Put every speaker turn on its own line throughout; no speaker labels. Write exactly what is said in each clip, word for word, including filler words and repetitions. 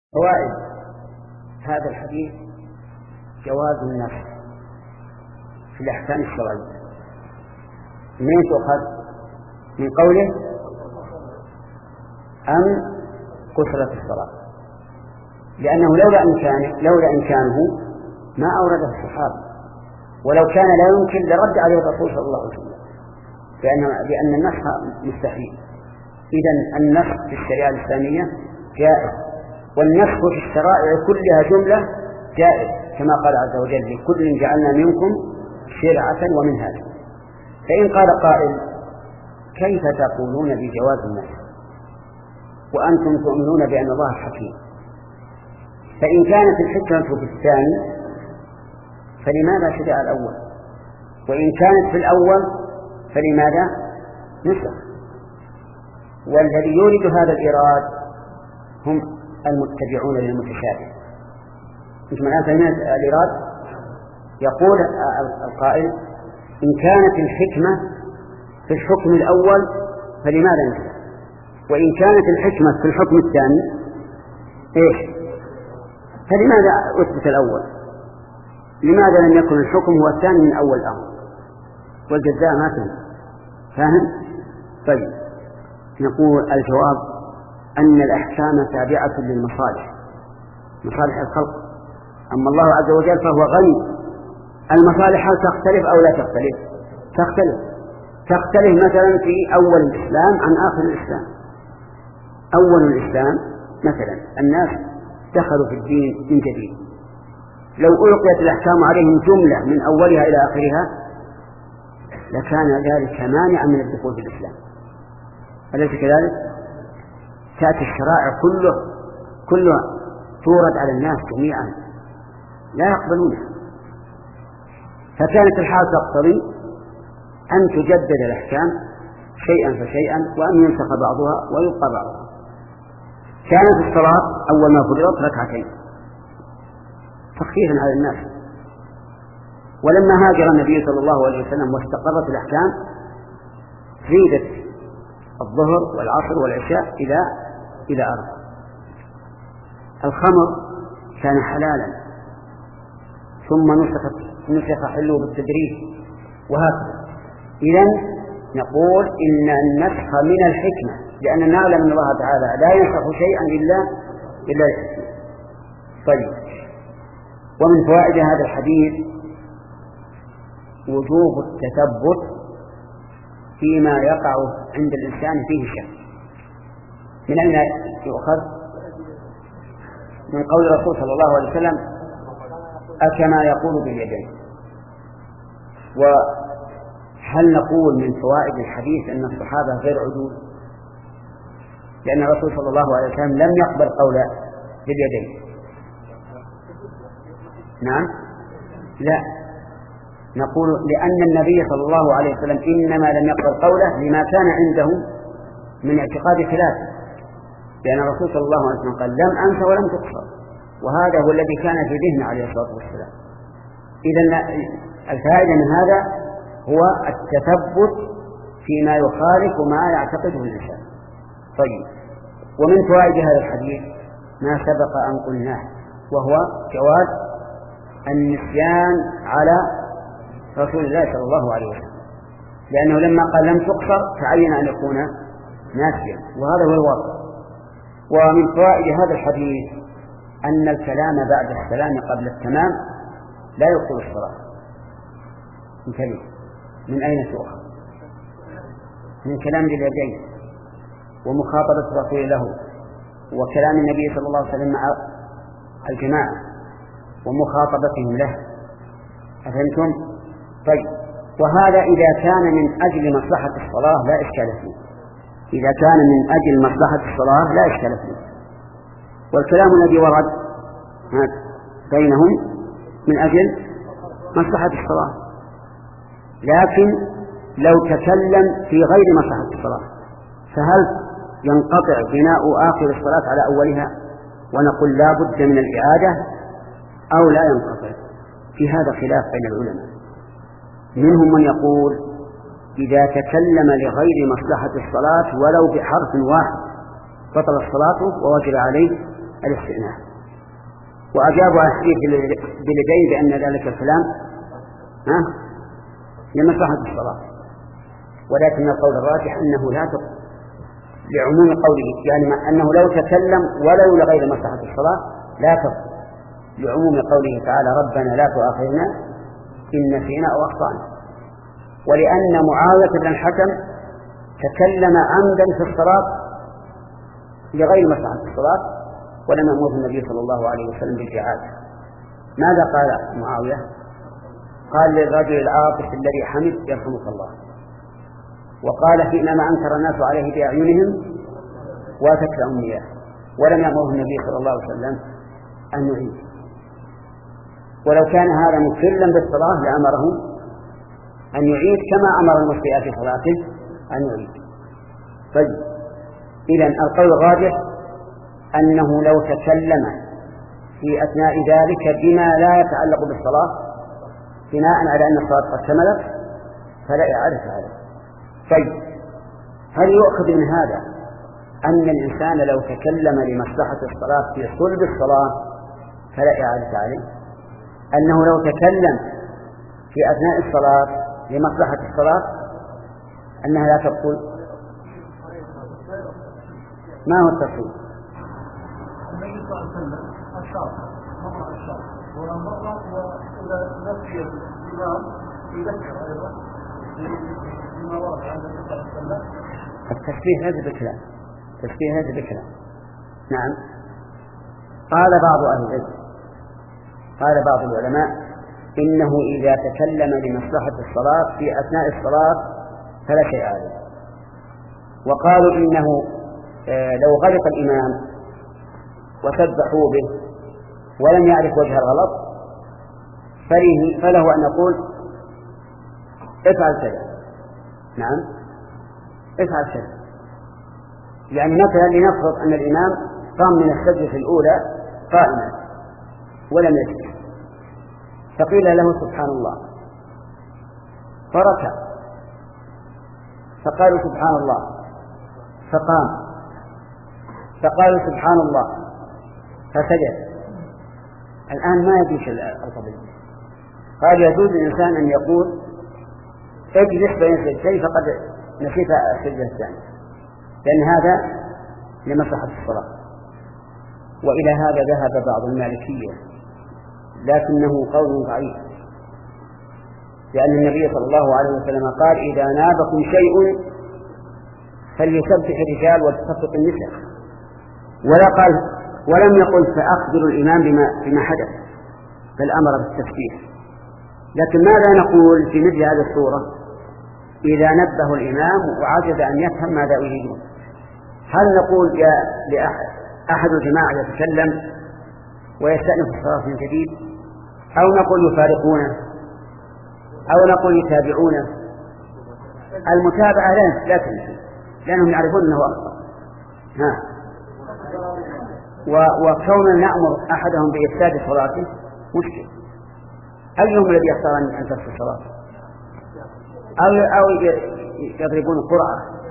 فوائد هذا الحديث: جواز النسخ في الأحكام الشرعية. من تؤخذ؟ من قوله أم كثرة الصلاة، لأنه لولا إمكانه لولا إمكانه ما أورده الصحابة، ولو كان لا يمكن لرد عليه الرسول صلى الله عليه وسلم، لأن لأن النسخ مستحيل. إذن النسخ في الشريعة الإسلامية جائز، والنسخ في الشرائع كلها جملة جائز، كما قال عز وجل: لكل جعلنا منكم شرعة ومنهاجا. فإن قال قائل: كيف تقولون بجواز النسخ وأنتم تؤمنون بأن الله حكيم؟ فإن كانت الحكمة في الثاني فلماذا شرع الأول؟ وإن كانت في الأول فلماذا نسخ؟ والذي يورد هذا الإيراد هم المتبعون للمتشابه. مش معنى فهمت الإيراد؟ يقول القائل: إن كانت الحكمة في الحكم الأول فلماذا نسخ؟ وإن كانت الحكمة في الحكم الثاني إيش؟ فلماذا أثبت الأول؟ لماذا لم يكن الحكم هو الثاني من أول الأمر؟ والجزاء ما فهم. فاهم؟ طيب، نقول الجواب أن الأحكام تابعة للمصالح، مصالح الخلق. أما الله عز وجل فهو غني. المصالح هل تختلف أو لا تختلف؟ تختلف. تختلف مثلا في أول الإسلام عن آخر الإسلام. أول الإسلام مثلا الناس دخلوا في الدين من جديد، لو ألقيت الأحكام عليهم جملة من أولها إلى آخرها لكان ذلك مانعا من الدخول في الإسلام، أليس كذلك؟ تأتي الشرائع كله كلها تورد على الناس جميعا لا يقبلونها، فكانت الحال تقتضي أن تجدد الأحكام شيئا فشيئا وأن ينسخ بعضها ويبقى بعضها. كانت الصلاة أول ما فرضت ركعتين تخفيفا على الناس، ولما هاجر النبي صلى الله عليه وسلم واستقرت الأحكام زيدت الظهر والعصر والعشاء إلى إلى أربع. الخمر كان حلالا ثم نسخت نسخ حله بالتدريج وهكذا. إذن نقول إن النسخ من الحكمة، لأن نعلم أن الله تعالى لا ينسخ شيئا إلا إلا الحكمة. طيب، ومن فوائد هذا الحديث وجوب التثبت فيما يقع عند الإنسان فيه شك. من أين يؤخذ؟ من قول الرسول صلى الله عليه وسلم: أكما يقول باليدين. وهل نقول من فوائد الحديث أن الصحابة غير عدول؟ لأن الرسول صلى الله عليه وسلم لم يقبل قول باليدين. نعم، لا، نقول لأن النبي صلى الله عليه وسلم إنما لم يقبل قوله لما كان عنده من اعتقاد خلافه، لأن الرسول صلى الله عليه وسلم قال: لم أنس ولم تقصر، وهذا هو الذي كان في ذهنه عليه الصلاة والسلام. إذن الفائدة من هذا هو التثبت فيما يخالف ما يعتقده الإنسان. طيب، ومن فوائد هذا الحديث ما سبق أن قلناه، وهو جواز النسيان على رسول الله صلى الله عليه وسلم، لأنه لما قال لم تقصر تعين أن يكون ناسيا، وهذا هو الواقع. ومن فوائد هذا الحديث أن الكلام بعد السلام قبل التمام لا يبطل الصلاة. انتبه، من أين تؤخذ؟ من كلام اليدين ومخاطبة الرسول له، وكلام النبي صلى الله عليه وسلم مع الجماعة ومخاطبتهم له. أفهمتم؟ طيب، وهذا إذا كان من أجل مصلحة الصلاة لا إشكال فيه. إذا كان من أجل مصلحة الصلاة لا إشكال فيه. والكلام الذي ورد بينهم من أجل مصلحة الصلاة، لكن لو تكلم في غير مصلحة الصلاة فهل ينقطع بناء آخر الصلاة على أولها ونقول لا بد من الإعادة أو لا ينقطع؟ في هذا خلاف بين العلماء. منهم من يقول إذا تكلم لغير مصلحة الصلاة ولو بحرف واحد بطل الصلاة ووجب عليه الاستئناف. وأجابوا عن حديث بلدين بأن ذلك الكلام ها لمصلحة الصلاة، ولكن القول الراجح أنه لا تقبل لعموم قوله، يعني أنه لو تكلم ولو لغير مصلحة الصلاة لا تقبل لعموم قوله تعالى ربنا لا تؤاخذنا إن نسينا أو أخطأنا. ولأن معاوية بن الحكم تكلم عمدا في الصلاة لغير مصلحة الصلاة ولم يأمره النبي صلى الله عليه وسلم بالإعادة. ماذا قال معاوية؟ قال للرجل العاطف الذي حمد يرحمك الله، وقال حينما أنكر الناس عليه بأعينهم واتت أمنية، ولم يأمره النبي صلى الله عليه وسلم أن يعيد. ولو كان هذا مكلا بالصلاة لأمره أن يعيد كما أمر المسيء في صلاته أن يعيد. طيب، إذن القول الراجح أنه لو تكلم في أثناء ذلك بما لا يتعلق بالصلاة بناء على أن الصلاة قد كملت فلا إعادة عليه. طيب، هل يؤخذ من هذا أن الإنسان لو تكلم لمصلحة الصلاة في صلب الصلاة فلا إعادة عليه؟ أنه لو تكلم في أثناء الصلاة لمصلحة الصلاة أنها لا تبطل؟ ما هو التفصيل؟
النبي صلى الله عليه وسلم الشرط مرة الشرط ومرة وإذا نفي الإمام يذكر أيضا بما ورد عن النبي صلى الله عليه وسلم.
التشبيه هذا بكلام، تشبيه هذا بكلام. نعم. قال بعض أهل العلم، قال بعض العلماء إنه إذا تكلم لمصلحة الصلاة في أثناء الصلاة فلا شيء عليه. وقالوا إنه لو غلط الإمام وسبحوا به ولم يعرف وجه الغلط فله أن يقول افعل كذا. نعم، افعل كذا. يعني مثلا لنفرض أن الإمام قام من السجدة الأولى قائما ولم يسجد، فقيل له سبحان الله فركع، فقالوا سبحان الله فقام، فقالوا سبحان الله فسجد. الآن ما يجوز القضية. قال يجوز الإنسان أن يقول اجلس بين السجدتين فقد نسيت السجدة الثانية، لأن هذا لمصلحة الصلاة. وإلى هذا ذهب بعض المالكية لكنه قول ضعيف، لأن النبي صلى الله عليه وسلم قال إذا نابكم شيء فليسبح الرجال ولتصفق النساء، ولا قال ولم يقل فأخبروا الإمام بما, بما حدث، بل أمر بالتسبيح. لكن ماذا نقول في مثل هذه الصورة إذا نبه الإمام وعجز أن يفهم ماذا يريدون؟ هل نقول يا لأحد الجماعة يتكلم ويستأنف الصلاة من جديد، أو نقول يفارقونه، أو نقول يتابعونه؟ المتابعة لا تنفي لأنهم يعرفون أنه أخطأ. ها وكون نأمر أحدهم بإفساد صلاته مشكل. أيهم الذي يختار أن تفسد صلاته؟ أو, أو يضربون القرعة؟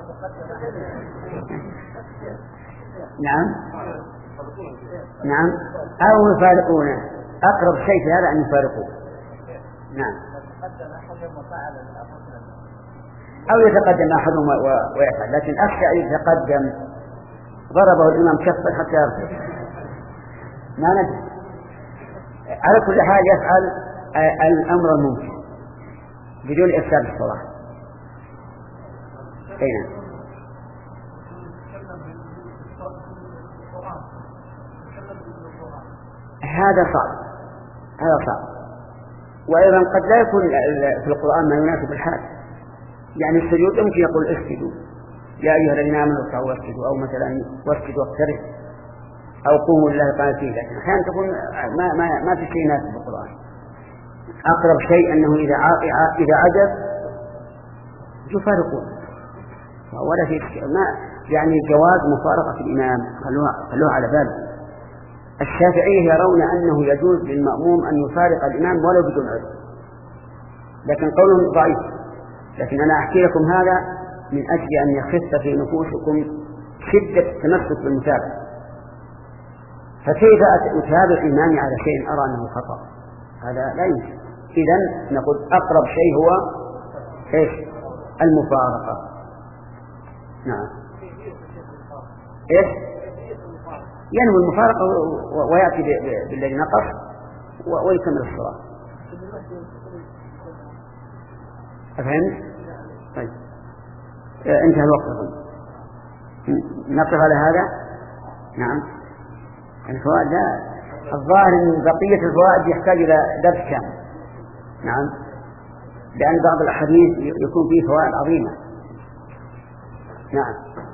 نعم نعم أو يفارقونه. أقرب شيء في هذا أن يفارقوه. نعم. أو يتقدم أحدهم ويفعل، لكن أخشى أن يتقدم ضربه الإمام كفا حتى يرفض، ما ندري. على كل حال يفعل الأمر الممكن بدون إفساد الصلاة. أين هذا صعب، هذا صعب. وأيضا قد لا يكون في القرآن ما يناسب الحال. يعني السجود يمكن يقول اسجدوا يا أيها الذين آمنوا اركعوا واسجدوا، أو مثلا واسجدوا واقتربوا، أو قوموا لله قانتين. لكن أحيانا تكون ما ما ما في شيء يناسب القرآن. أقرب شيء أنه إذا إذا عجز يفارقون، ولا في ما يعني جواز مفارقة الإمام، خلوها خلوها على باله. الشافعية يرون أنه يجوز للمأموم أن يفارق الإمام ولو بدون عذر، لكن قولهم ضعيف. لكن أنا أحكي لكم هذا من أجل أن يخف في نفوسكم شدة التمسك بالمتابعة. فكيف أتابع إمامي على شيء أرى أنه خطأ؟ هذا لا يمكن. إذن نقول أقرب شيء هو إيش؟ المفارقة. نعم. إيش؟ ينوي المفارقة ويأتي بالذي نقص ويكمل الصلاة. أفهمت؟ طيب انتهى الوقت. نقف على هذا. نعم. الفوائد لا، الظاهر من بقية الفوائد يحتاج إلى درس كامل. نعم، لأن بعض الأحاديث يكون فيه فوائد عظيمة. نعم.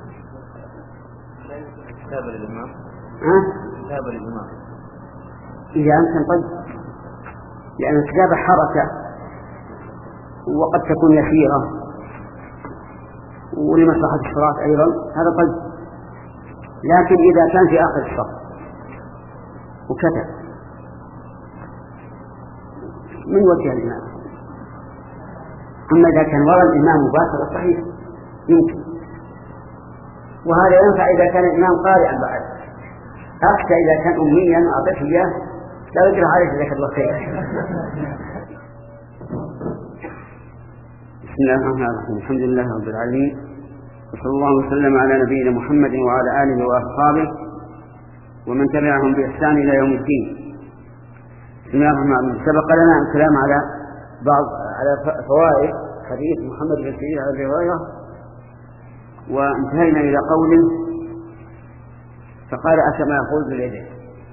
كتاب الإمام.
ها؟
كتاب الإمام.
إذا أمكن طيب، لأن الكتابة حركة وقد تكون يسيرة ولمصلحة الصلاة أيضا، هذا طيب. لكن إذا كان في آخر الصف وكتب من وجه الإمام، أما إذا كان وراء الإمام مباشرة صحيح يمكن، وهذا ينفع إذا كان الإمام قارئا بعد. أكثر إذا كان أميا أعطيته إياه لا يجرى عليه جزاك الله خير. بسم الله الرحمن الرحيم. الحمد لله رب العالمين، وصلى الله وسلم على نبينا محمد وعلى آله وأصحابه ومن تبعهم بإحسان إلى يوم الدين. بسم الله الرحمن الرحيم. سبق لنا الكلام على بعض على فوائد حديث محمد بن سيرين على الرواية، وانتهينا إلى قوله فقال أكما يقول باليدين.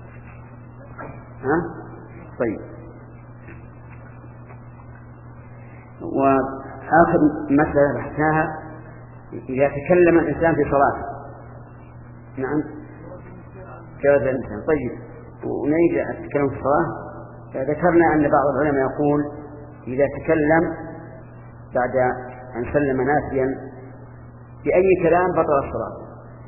ها؟ طيب. وآخر مسألة بحثناها إذا تكلم الإنسان في صلاته. نعم، جواز الإنسان. طيب، ونريد التكلم في الصلاة. ذكرنا أن بعض العلماء يقول إذا تكلم بعد أن سلم ناسيا بأي كلام بطل الصلاة،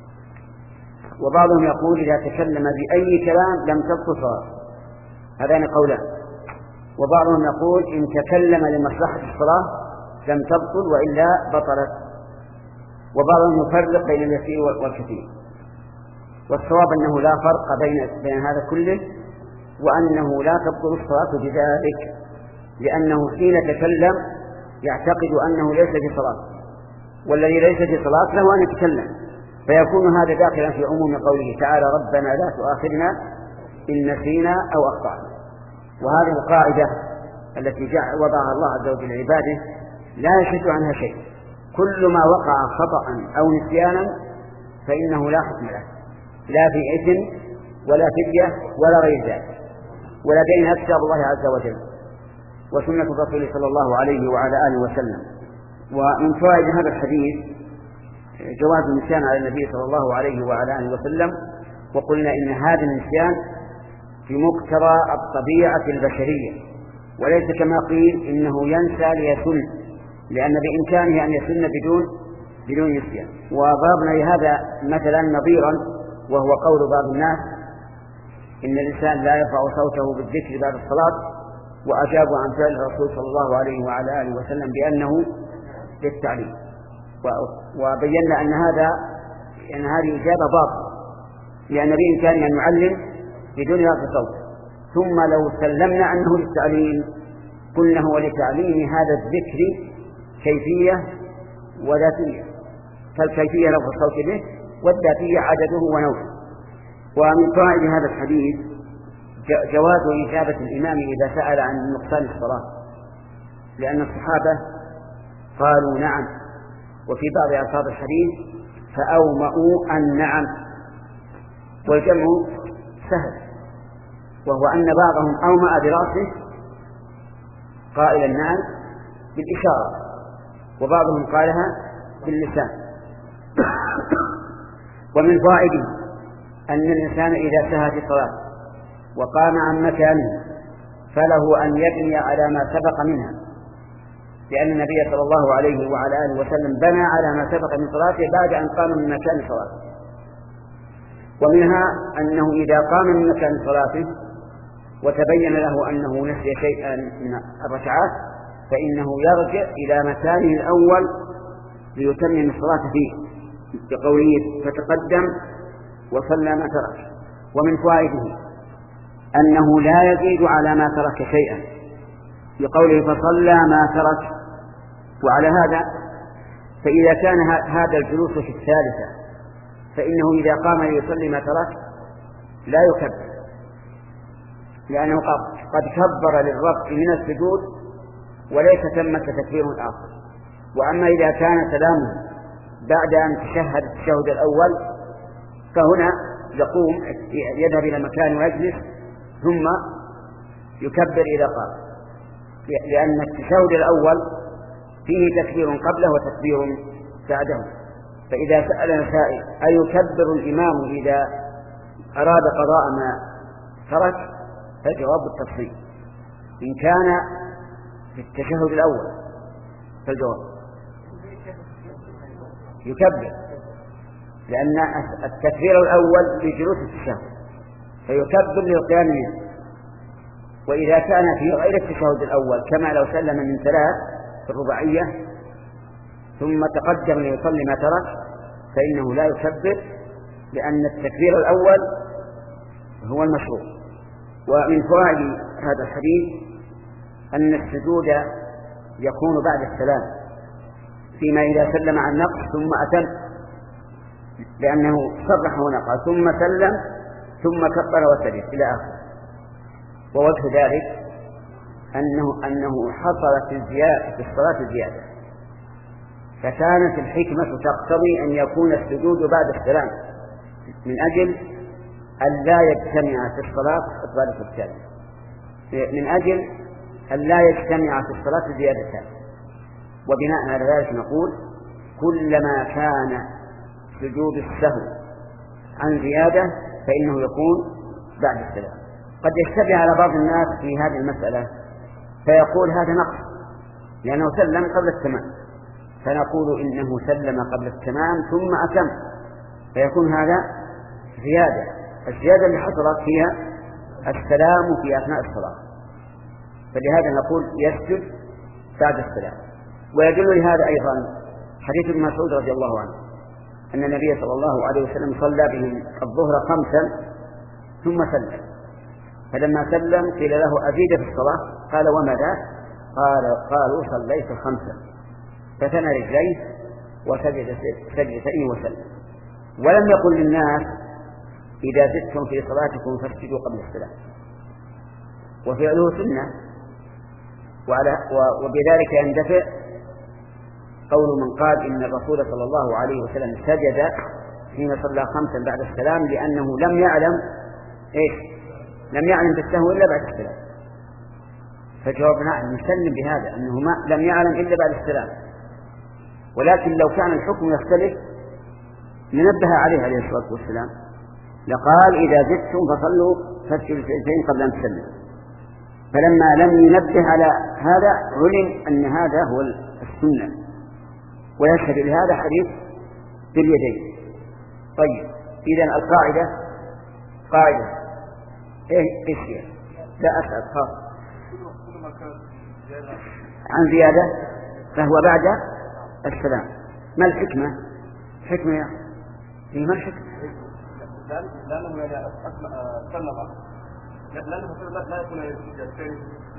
وبعضهم يقول إذا تكلم بأي كلام لم تبطل صلاة. هذان قولان. وبعضهم يقول إن تكلم لمصلحة الصلاة لم تبطل وإلا بطلت. وبعضهم يفرق بين اليسير والكثير، والصواب أنه لا فرق بين بين هذا كله، وأنه لا تبطل الصلاة بذلك، لأنه حين تكلم يعتقد أنه ليس في صلاة، والذي ليس في صلاة له أن يتكلم، فيكون هذا داخلا في عموم قوله تعالى ربنا لا تؤاخذنا إن نسينا أو أخطأنا. وهذه القاعدة التي جعل وضعها الله عز وجل لعباده لا يشد عنها شيء. كل ما وقع خطأ أو نسيانا فإنه لا حكم له، لا في إثم ولا فدية ولا غير ذلك، ولدينا كتاب الله عز وجل وسنة الرسول صلى الله عليه وعلى آله وسلم. ومن فوائد هذا الحديث جواز النسيان على النبي صلى الله عليه وعلى آله وسلم. وقلنا إن هذا النسيان في مقتضى الطبيعة البشرية، وليس كما قيل إنه ينسى ليسن، لأن بإمكانه أن يسن بدون بدون نسيان. وضربنا لهذا مثلا نظيرا، وهو قول بعض الناس إن الإنسان لا يرفع صوته بالذكر بعد الصلاة، وأجابوا عن فعل الرسول صلى الله عليه وعلى آله وسلم بأنه للتعليم. وبينا أن هذا أن هذه إجابة باطلة، لأن بإمكانه أن يعلم بدون رفع صوت. ثم لو سلمنا أنه للتعليم قلنا هو لتعليم هذا الذكر كيفية وذاتية، فالكيفية رفع الصوت به، والذاتية عدده ونوعه. ومن فوائد هذا الحديث جواز إجابة الإمام إذا سأل عن نقصان الصلاة، لأن الصحابة قالوا نعم، وفي بعض ألفاظ الحديث فأومأوا النعم، والجمع سهل، وهو أن بعضهم أومأ برأسه قائلا نعم بالإشارة، وبعضهم قالها باللسان. ومن فوائده أن الإنسان إذا سهى في الصلاة وقام عن مكانه فله أن يبني على ما سبق منها، لأن النبي صلى الله عليه وعلى آله وسلم بنى على ما سبق من صلاته بعد أن قام من مكان صلاته. ومنها أنه إذا قام من مكان صلاته وتبين له أنه نسي شيئا من الركعات فإنه يرجع إلى مكانه الأول ليتمم الصلاة فيه، بقوله فتقدم وصلى ما ترك. ومن فوائده أنه لا يزيد على ما ترك شيئا بقوله فصلى ما ترك. وعلى هذا فإذا كان هذا الجلوس في الثالثة فإنه إذا قام ليصلي ما ترك لا يكبر، لأنه قد كبر للرفع من السجود وليس ثمة تكبير آخر. وأما إذا كان سلامه بعد أن تشهد التشهد الأول فهنا يقوم يذهب إلى مكان ويجلس ثم يكبر إذا قام، لأن التشهد الأول فيه تكبير قبله وتكبير بعده. فإذا سأل سائل أيكبر الإمام إذا أراد قضاء ما ترك فالجواب التفصيل. إن كان في التشهد الأول فالجواب يكبر، لأن التكبير الأول لجلوس التشهد فيكبر للقيام منه. وإذا كان في غير التشهد الأول كما لو سلم من ثلاث في الرباعية ثم تقدم ليصلي ما ترك فإنه لا يكبر، لأن التكبير الأول هو المشروع. ومن فوائد هذا الحديث أن السجود يكون بعد السلام فيما إذا سلم عن نقص ثم أتم، لأنه صرح هنا قال ثم سلم ثم كبر وسجد إلى آخره. ووجه ذلك أنه, أنه حصلت الزيادة في الصلاة زيادة، فكانت الحكمة تقتضي أن يكون السجود بعد السلام من أجل أن لا يجتمع في الصلاة إطالة الثاني، من أجل أن لا يجتمع في الصلاة زيادتان. وبناء على ذلك نقول كلما كان سجود السهو عن زيادة فإنه يكون بعد السلام. قد يشتبه على بعض الناس في هذه المسألة فيقول هذا نقص لأنه سلم قبل التمام، فنقول إنه سلم قبل التمام ثم أتم فيكون هذا زيادة. الزيادة اللي حصلت فيها السلام في أثناء الصلاة، فلهذا نقول يسجد بعد السلام. ويدل لهذا أيضا حديث ابن مسعود رضي الله عنه أن النبي صلى الله عليه وسلم صلى بهم الظهر خمسا ثم سلم، فلما سلم قيل له أزيد في الصلاة قال وماذا؟ قال قالوا صليت خمسا، فثنى رجليه وسجد سجدتين وسلم. ولم يقل للناس إذا زدتم في صلاتكم فاسجدوا قبل السلام، وفعله سنة. وبذلك يندفع قول من قال إن الرسول صلى الله عليه وسلم سجد حين صلى خمسا بعد السلام لأنه لم يعلم إيش؟ لم يعلم بالسهو إلا بعد السلام. فجوابنا نسلم بهذا أنه ما لم يعلم إلا بعد السلام، ولكن لو كان الحكم يختلف ننبه عليه عليه الصلاة والسلام لقال إذا زدتم فصلوا فاسجدوا سجدتين قبل أن تسلموا. فلما لم ينبه على هذا علم أن هذا هو السنة، ويشهد لهذا حديث باليدين. طيب إذن القاعدة قاعدة إيه إيش هي؟ لا أسأل خاص عن زيادة فهو بعد السلام. ما الحكمة؟ حكمة يا إيه ما الحكمة؟
لأنه إذا سلم لأنه لا يكون يجب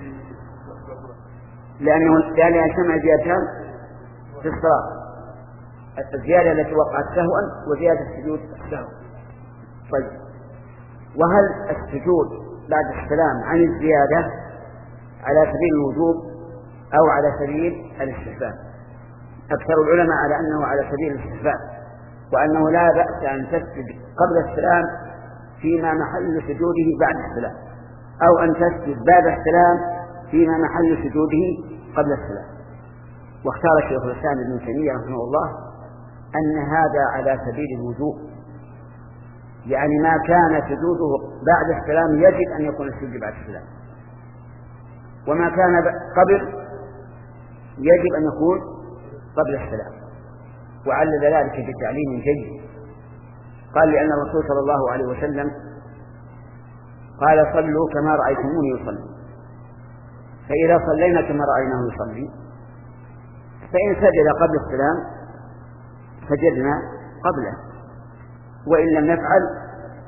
لأنه لأنه يجتمع زيادتان في الصلاة، الزيادة التي وقعت سهوا وزيادة السجود سهوا. طيب وهل السجود بعد السلام عن الزيادة على سبيل الوجوب أو على سبيل الاستحباب؟ أكثر العلماء على أنه على سبيل الاستحباب، وأنه لا بأس أن تسجد قبل السلام فيما محل سجوده بعد السلام، أو أن تسجد بعد السلام فيما محل سجوده قبل السلام. واختار الشيخ الإسلام ابن تيمية رحمه الله أن هذا على سبيل الوجوب، يعني ما كان سجوده بعد السلام يجب أن يكون السجود بعد السلام، وما كان قبل يجب أن يكون قبل السلام. وعلل ذلك بتعليم جيد، قال لأن الرسول صلى الله عليه وسلم قال صلوا كما رأيتموني يصلي، فإذا صلينا كما رأيناه يصلي فإن سجد قبل السلام سجدنا قبله، وإن لم نفعل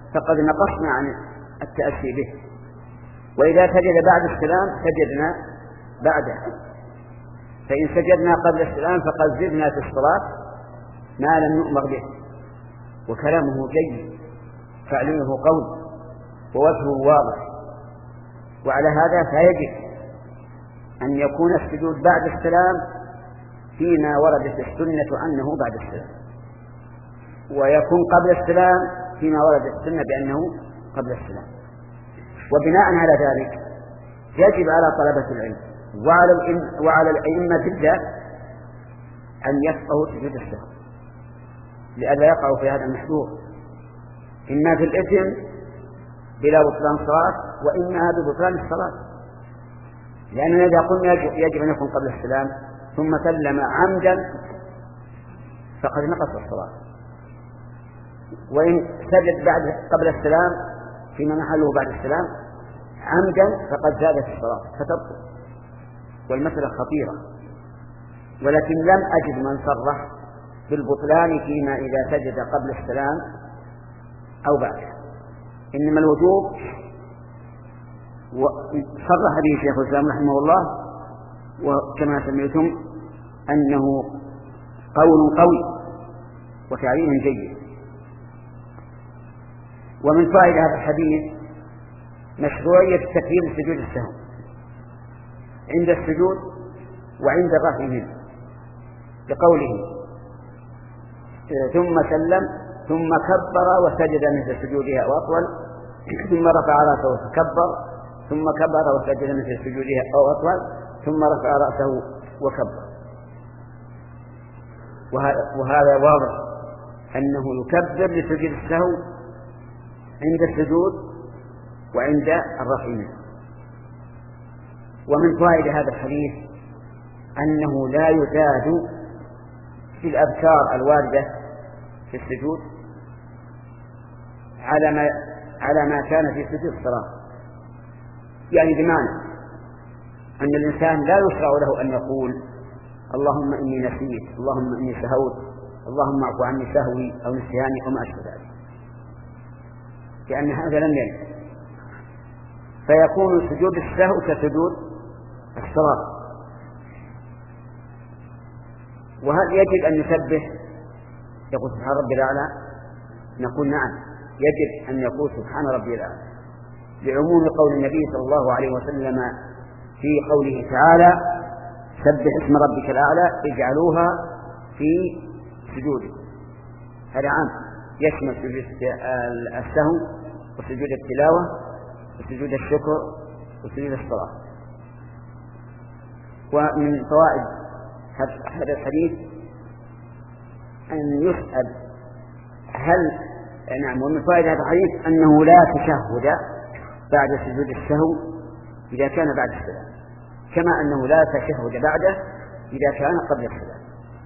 فقد نقصنا عن التأسي به. وإذا سجد بعد السلام سجدنا بعده، فإن سجدنا قبل السلام فقد زدنا في الصلاة ما لم نؤمر به. وكلامه جيد، تعليمه قول، ووجهه واضح. وعلى هذا فيجب أن يكون السجود بعد السلام فيما وردت السنة أنه بعد السلام، ويكون قبل السلام فيما وردت السنة بأنه قبل السلام. وبناء على ذلك يجب على طلبة العلم وعلى وعلى الأئمة بالذات أن يفقهوا سجود السهو، لئلا يقعوا في هذا المحذور، إما في الإثم بلا بطلان الصلاة وإما ببطلان الصلاة. لأننا إذا قلنا يجب أن يكون قبل السلام ثم سلم عمدا فقد نقص الصلاة، وإن سجد بعد قبل السلام فيما محله بعد السلام عمدا فقد زادت الصلاة فتبطل. والمسألة خطيرة، ولكن لم أجد من صرح بالبطلان فيما إذا سجد قبل السلام أو بعده، إنما الوجوب صرح به شيخ الإسلام رحمه الله، وكما سمعتم أنه قول قوي وتعليم جيد. ومن فائدة هذا الحديث مشروعية تكبير سجود السهو عند السجود وعند الرفع منه، بقوله ثم سلم ثم كبر وسجد مثل سجودها أو أطول، ثم رفع رأسه فكبر ثم كبر وسجد مثل سجودها أو أطول، ثم رفع رأسه وكبر. وهذا واضح أنه يكبر لسجود السهو عند السجود وعند الرفع منه. ومن فائدة هذا الحديث أنه لا يزاد في الأذكار الواردة في السجود على ما على ما كان في سجود الصلاة. يعني بمعنى أن الإنسان لا يشرع له أن يقول اللهم إني نسيت، اللهم إني سهوت، اللهم اعف عني سهوي أو نسياني أو ما أشبه ذلك، لأن هذا لم يرد. فيكون سجود السهو كسجود الصلاة. وهل يجب أن نسبح يقول سبحان ربي الأعلى؟ نقول نعم، يجب أن يقول سبحان ربي الأعلى، لعموم قول النبي صلى الله عليه وسلم في قوله تعالى سبح اسم ربك الأعلى اجعلوها في سجوده. هذا عام يشمل سجود السهو وسجود التلاوة وسجود الشكر وسجود الصلاة. ومن فوائد هذا الحديث أن يسأل هل نعم ومن فوائد هذا الحديث أنه لا تشهد بعد سجود السهو إذا كان بعد السلام، كما أنه لا تشهد بعده إذا كان قبل السلام.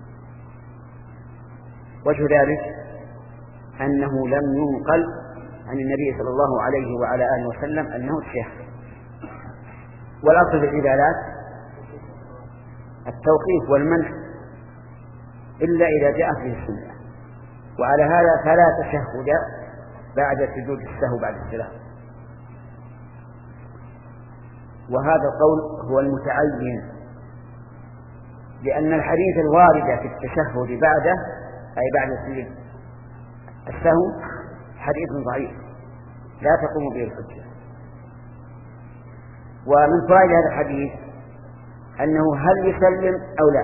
وجه ذلك أنه لم ينقل عن النبي صلى الله عليه وعلى آله وسلم أنه تشهد. والأصل في العبادات التوقيف والمنع إلا إذا جاء فيه السنة، وعلى هذا فلا تشهد بعد سجود السهو بعد السلام. وهذا القول هو المتعين، لأن الحديث الواردة في التشهد بعده أي بعد سجود السهو حديث ضعيف لا تقوم به الحجة. ومن فوائد هذا الحديث أنه هل يسلم أو لا.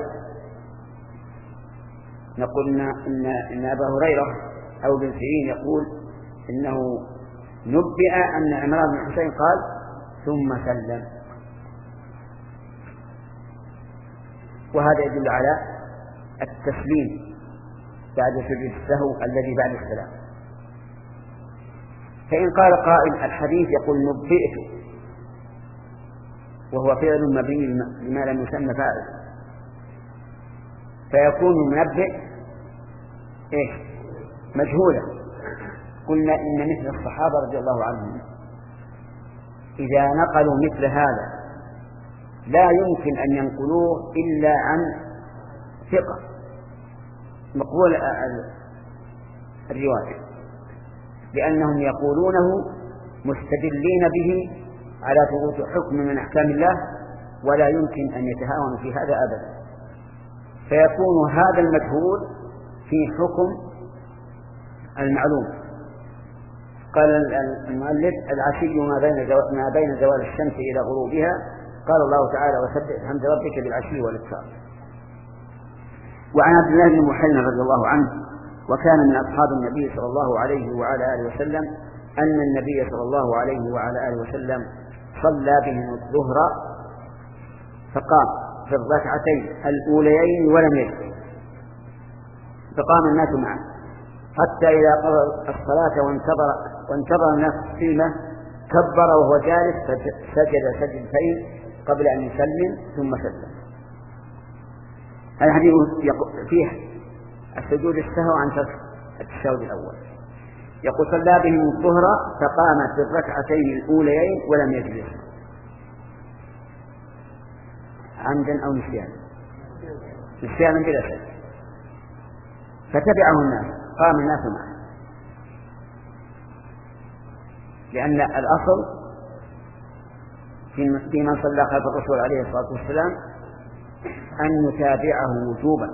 نقول إن, إن أبا هريرة أو ابن سيرين يقول إنه نبئ أن عمران بن حسين قال ثم سلم، وهذا يدل على التسليم بعد سجود السهو الذي بعد السلام. فإن قال قائل الحديث يقول نبئت وهو فعل مبني لما لم يسمى فاعل، فيكون منبئ إيش مجهولا. قلنا إن مثل الصحابة رضي الله عنهم إذا نقلوا مثل هذا لا يمكن أن ينقلوه إلا عن ثقة مقبول الرواية، لأنهم يقولونه مستدلين به على ثبوت حكم من أحكام الله، ولا يمكن أن يتهاونوا في هذا أبدا، فيكون هذا المجهول في حكم المعلوم. قال المؤلف: العشي ما بين ما بين زوال الشمس إلى غروبها. قال الله تعالى: وسبح بحمد ربك بالعشي والإبكار. وعن عبد الله بن محيرين رضي الله عنه، وكان من أصحاب النبي صلى الله عليه وعلى آله وسلم، أن النبي صلى الله عليه وعلى آله وسلم صلى بهم الظهر فقام في الركعتين الأوليين ولم يجلس، فقام الناس معه حتى إذا قضى الصلاة وانتظر وانتظر الناس السلمة كبر وهو جالس فسجد سجدتين قبل أن يسلم ثم سلم. الحديث فيه السجود السهو عن ترك التشهد الأول. يقول: صلى بهم الظهر فقام في الركعتين الأوليين ولم يجلس، عمدا أو نسيانا، نسيانا بلا شك، فتبعه الناس، قام الناس معه، لأن الأصل في من صلى خلف الرسول عليه الصلاة والسلام أن يتابعه وجوبا.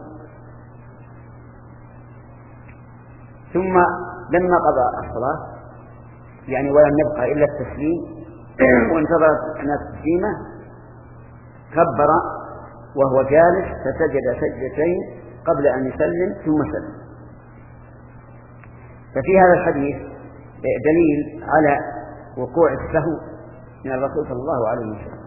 ثم لما قضى الصلاة يعني ولم يبقى إلا التسليم وانتظر الناس التسليمة كبر وهو جالس فسجد سجدتين قبل أن يسلم ثم سلم. ففي هذا الحديث دليل على وقوع السهو من الرسول صلى الله عليه وسلم،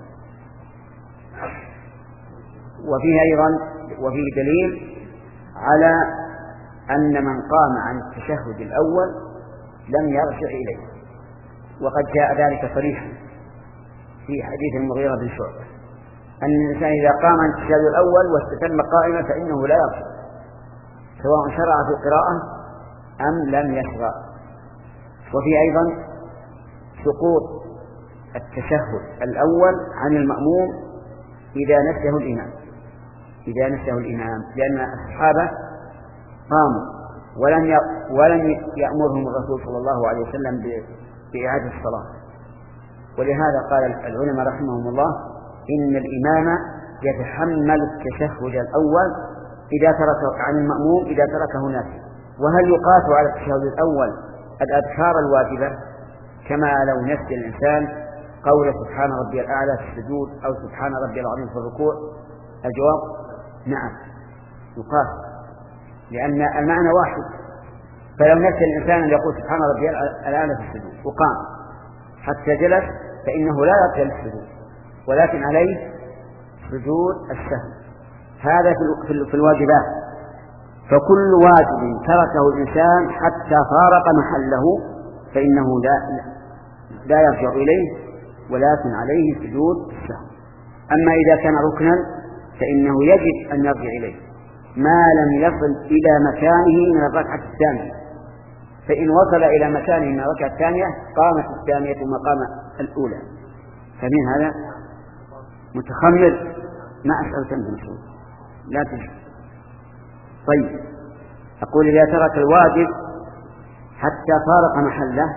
وفيه أيضا وفيه دليل على أن من قام عن التشهد الأول لم يرجع إليه، وقد جاء ذلك صريحا في حديث المغيرة بن شعبة أن الإنسان إذا قام عن التشهد الأول واستتم قائما فإنه لا يرجع، سواء شرع في القراءة أم لم يشرع. وفي أيضا سقوط التشهد الأول عن المأموم إذا نسيه الإمام إذا نسيه الإمام لأن الصحابة قاموا ولم ولم يأمرهم الرسول صلى الله عليه وسلم بإعادة الصلاة، ولهذا قال العلماء رحمهم الله: إن الإمام يتحمل التشهد الأول إذا تركه عن المأموم إذا تركه ناسيا. وهل يقاس على التشهد الأول الأذكار الواجبة كما لو نسي الإنسان قول سبحان ربي الأعلى في السجود أو سبحان ربي العظيم في الركوع؟ الجواب: نعم يقاس، لأن المعنى واحد. فلو نسي الإنسان أن يقول سبحان ربي الأعلى في السجود وقام حتى جلس فإنه لا يرجع للسجود، ولكن عليه سجود السهو. هذا في الواجبات. فكل واجب تركه الإنسان حتى فارق محله فإنه لا لا يرجع إليه، ولكن عليه سجود السهو. أما إذا كان ركنا فإنه يجب أن يرجع إليه ما لم يصل إلى مكانه من الركعة الثانية، فإن وصل إلى مكانه من الركعة الثانية قامت الثانية مقام الأولى. فمن هذا متخمر ما أسأل كم بنشوف لا تجد. طيب، أقول إذا ترك الواجب حتى فارق محله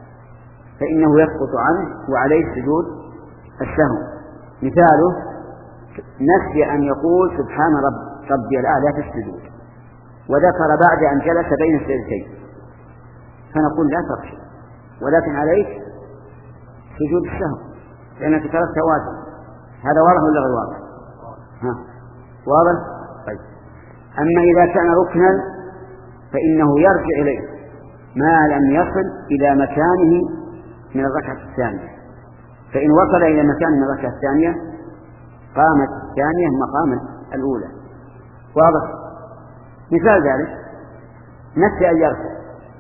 فإنه يسقط عنه وعليه سجود السهو. مثاله: نسي أن يقول سبحان رب ربي الأعلى في السجود وذكر بعد أن جلس بين السجدتين، فنقول لا ترجع، ولكن عليك سجود السهو لأنك تركت واجب. هذا واضح ولا غير واضح؟ ها واضح؟ طيب. أما إذا كان ركنا فإنه يرجع إليه ما لم يصل إلى مكانه من الركعة الثانية، فإن وصل إلى مكانه من الركعة الثانية قامت الثانية مقام الأولى. واضح؟ مثال ذلك: نسي أن يركع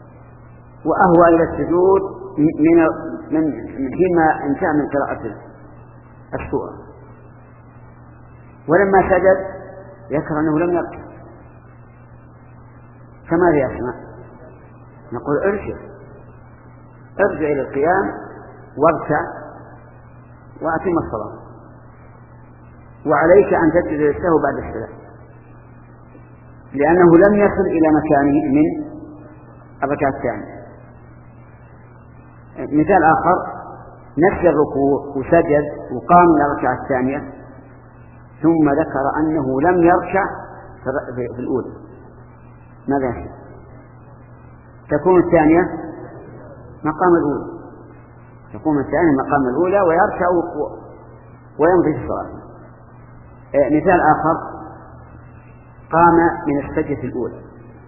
وأهوى إلى السجود من من حينما انتهى من قراءة السورة، ولما سجد يذكر أنه لم يركع، فماذا يصنع؟ نقول: ارجع ارجع إلى القيام واركع وأتم الصلاة، وعليك أن تسجد للسهو بعد السلام لأنه لم يصل إلى مكانه من الركعة الثانية. مثال آخر: نسي الركوع وسجد وقام من الركعة الثانية ثم ذكر أنه لم يركع في الأولى، ماذا يفعل؟ تكون الثانية مقام الأولى، تكون الثانية مقام الأولى ويركع ويمضي في الصلاة. مثال آخر: قام من السجدة الأولى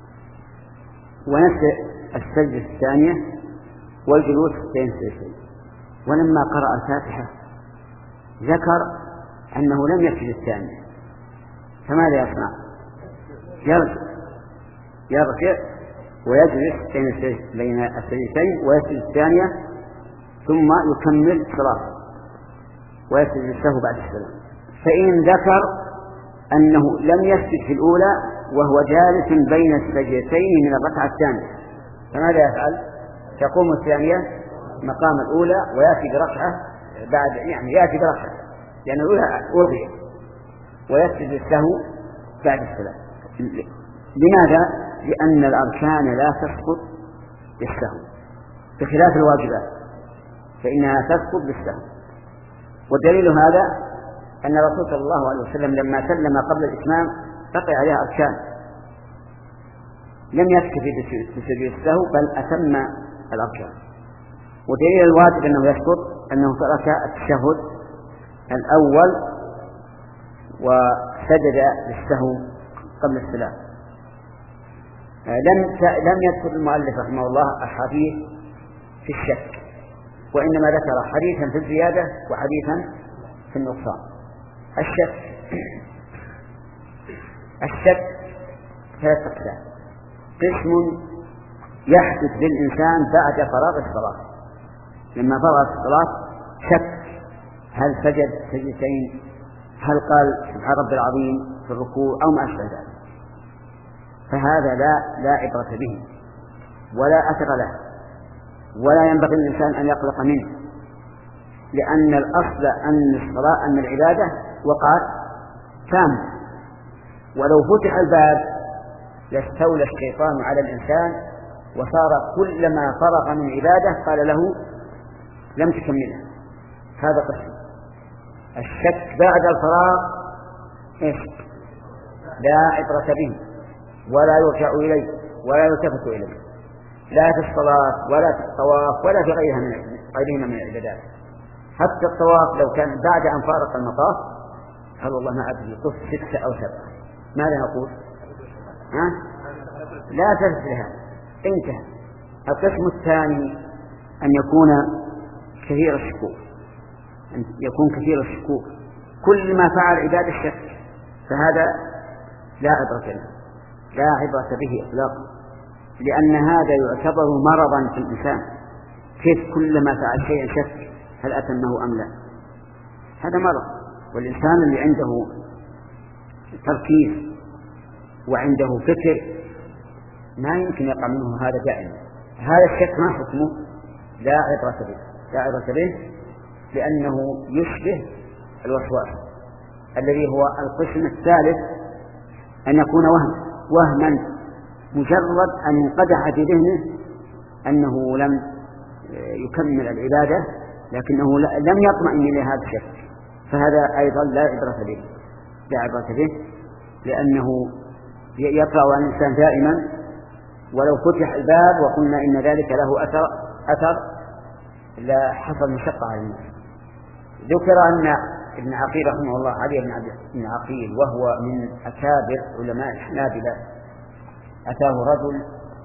ونسي السجدة الثانية والجلوس بين السجدتين، ولما قرأ الفاتحة ذكر أنه لم يسجد الثانية، فماذا يصنع؟ يرجع يرجع ويجلس بين السجدتين ويسجد الثانية ثم يكمل صلاته ويسجد السهو بعد السلام. فإن ذكر أنه لم يسجد في الأولى وهو جالس بين السجدتين من الركعة الثانية، فماذا يفعل؟ تقوم الثانية مقام الأولى ويأتي بركعة بعد، يعني يأتي بركعة لأن الأولى ألغيت ويسجد السهو بعد السلام. لماذا؟ لأن الأركان لا تسقط بالسهو بخلاف الواجبات فإنها تسقط بالسهو. والدليل هذا أن الرسول صلى الله عليه وسلم لما سلم قبل الإتمام بقي عليها أركان، لم يكتفي بسجود السهو بل أتم الأركان. ودليل الواجب أنه يسقط أنه ترك التشهد الأول وسجد للسهو قبل السلام. لم لم يذكر المؤلف رحمه الله الحديث في الشك، وإنما ذكر حديثا في الزيادة وحديثا في النقصان. الشك الشك ثلاث أقسام: قسم يحدث للإنسان بعد فراغ الصلاة، لما فرغ الصلاة شك هل سجد سجدتين، هل قال سبحان ربي العظيم في الركوع أو ما أشبه ذلك، فهذا لا لا عبرة به ولا أثر له ولا ينبغي للإنسان أن يقلق منه، لأن الأصل أن الصلاة أن العبادة وقعت تامة، ولو فتح الباب لاستولى الشيطان على الإنسان وصار كلما فرغ من عبادة قال له لم تكملها. هذا قسم. الشك بعد الفراغ إيش؟ لا عبرة به ولا يرجع إليه ولا يلتفت إليه، لا في الصلاة ولا في الطواف ولا في غيرها من غيرهما من العبادات. حتى الطواف لو كان بعد أن فارق المطاف قال والله ما أدري طف ستة أو سبعة، ماذا نقول؟ ها؟ لا تلتفت لها، انتهى. القسم الثاني أن يكون كثير الشكوك، أن يكون كثير الشكوك كل ما فعل عبادة الشك، فهذا لا عبرة له لا عبرة به إطلاقا، لأن هذا يعتبر مرضا في الإنسان. كيف كلما فعل شيئا شك هل أتمه أم لا؟ هذا مرض. والإنسان اللي عنده تركيز وعنده فكر ما يمكن يقع منه هذا دائما. هذا الشك ما حكمه؟ لا عبرة به لا عبرة به لأنه يشبه الوسواس الذي هو القسم الثالث، أن يكون وهم وهما مجرد أن ينقدح في ذهنه أنه لم يكمل العبادة لكنه لم يطمئن إلى هذا الشك، فهذا أيضا لا عبرة به لا عبرة به لأنه يقرأ عن الإنسان دائما. ولو فتح الباب وقلنا إن ذلك له أثر أثر لا حصل مشقة على الناس. ذكر أن ابن عقيل رحمه الله علي بن عقيل وهو من أكابر علماء الحنابلة أتاه رجل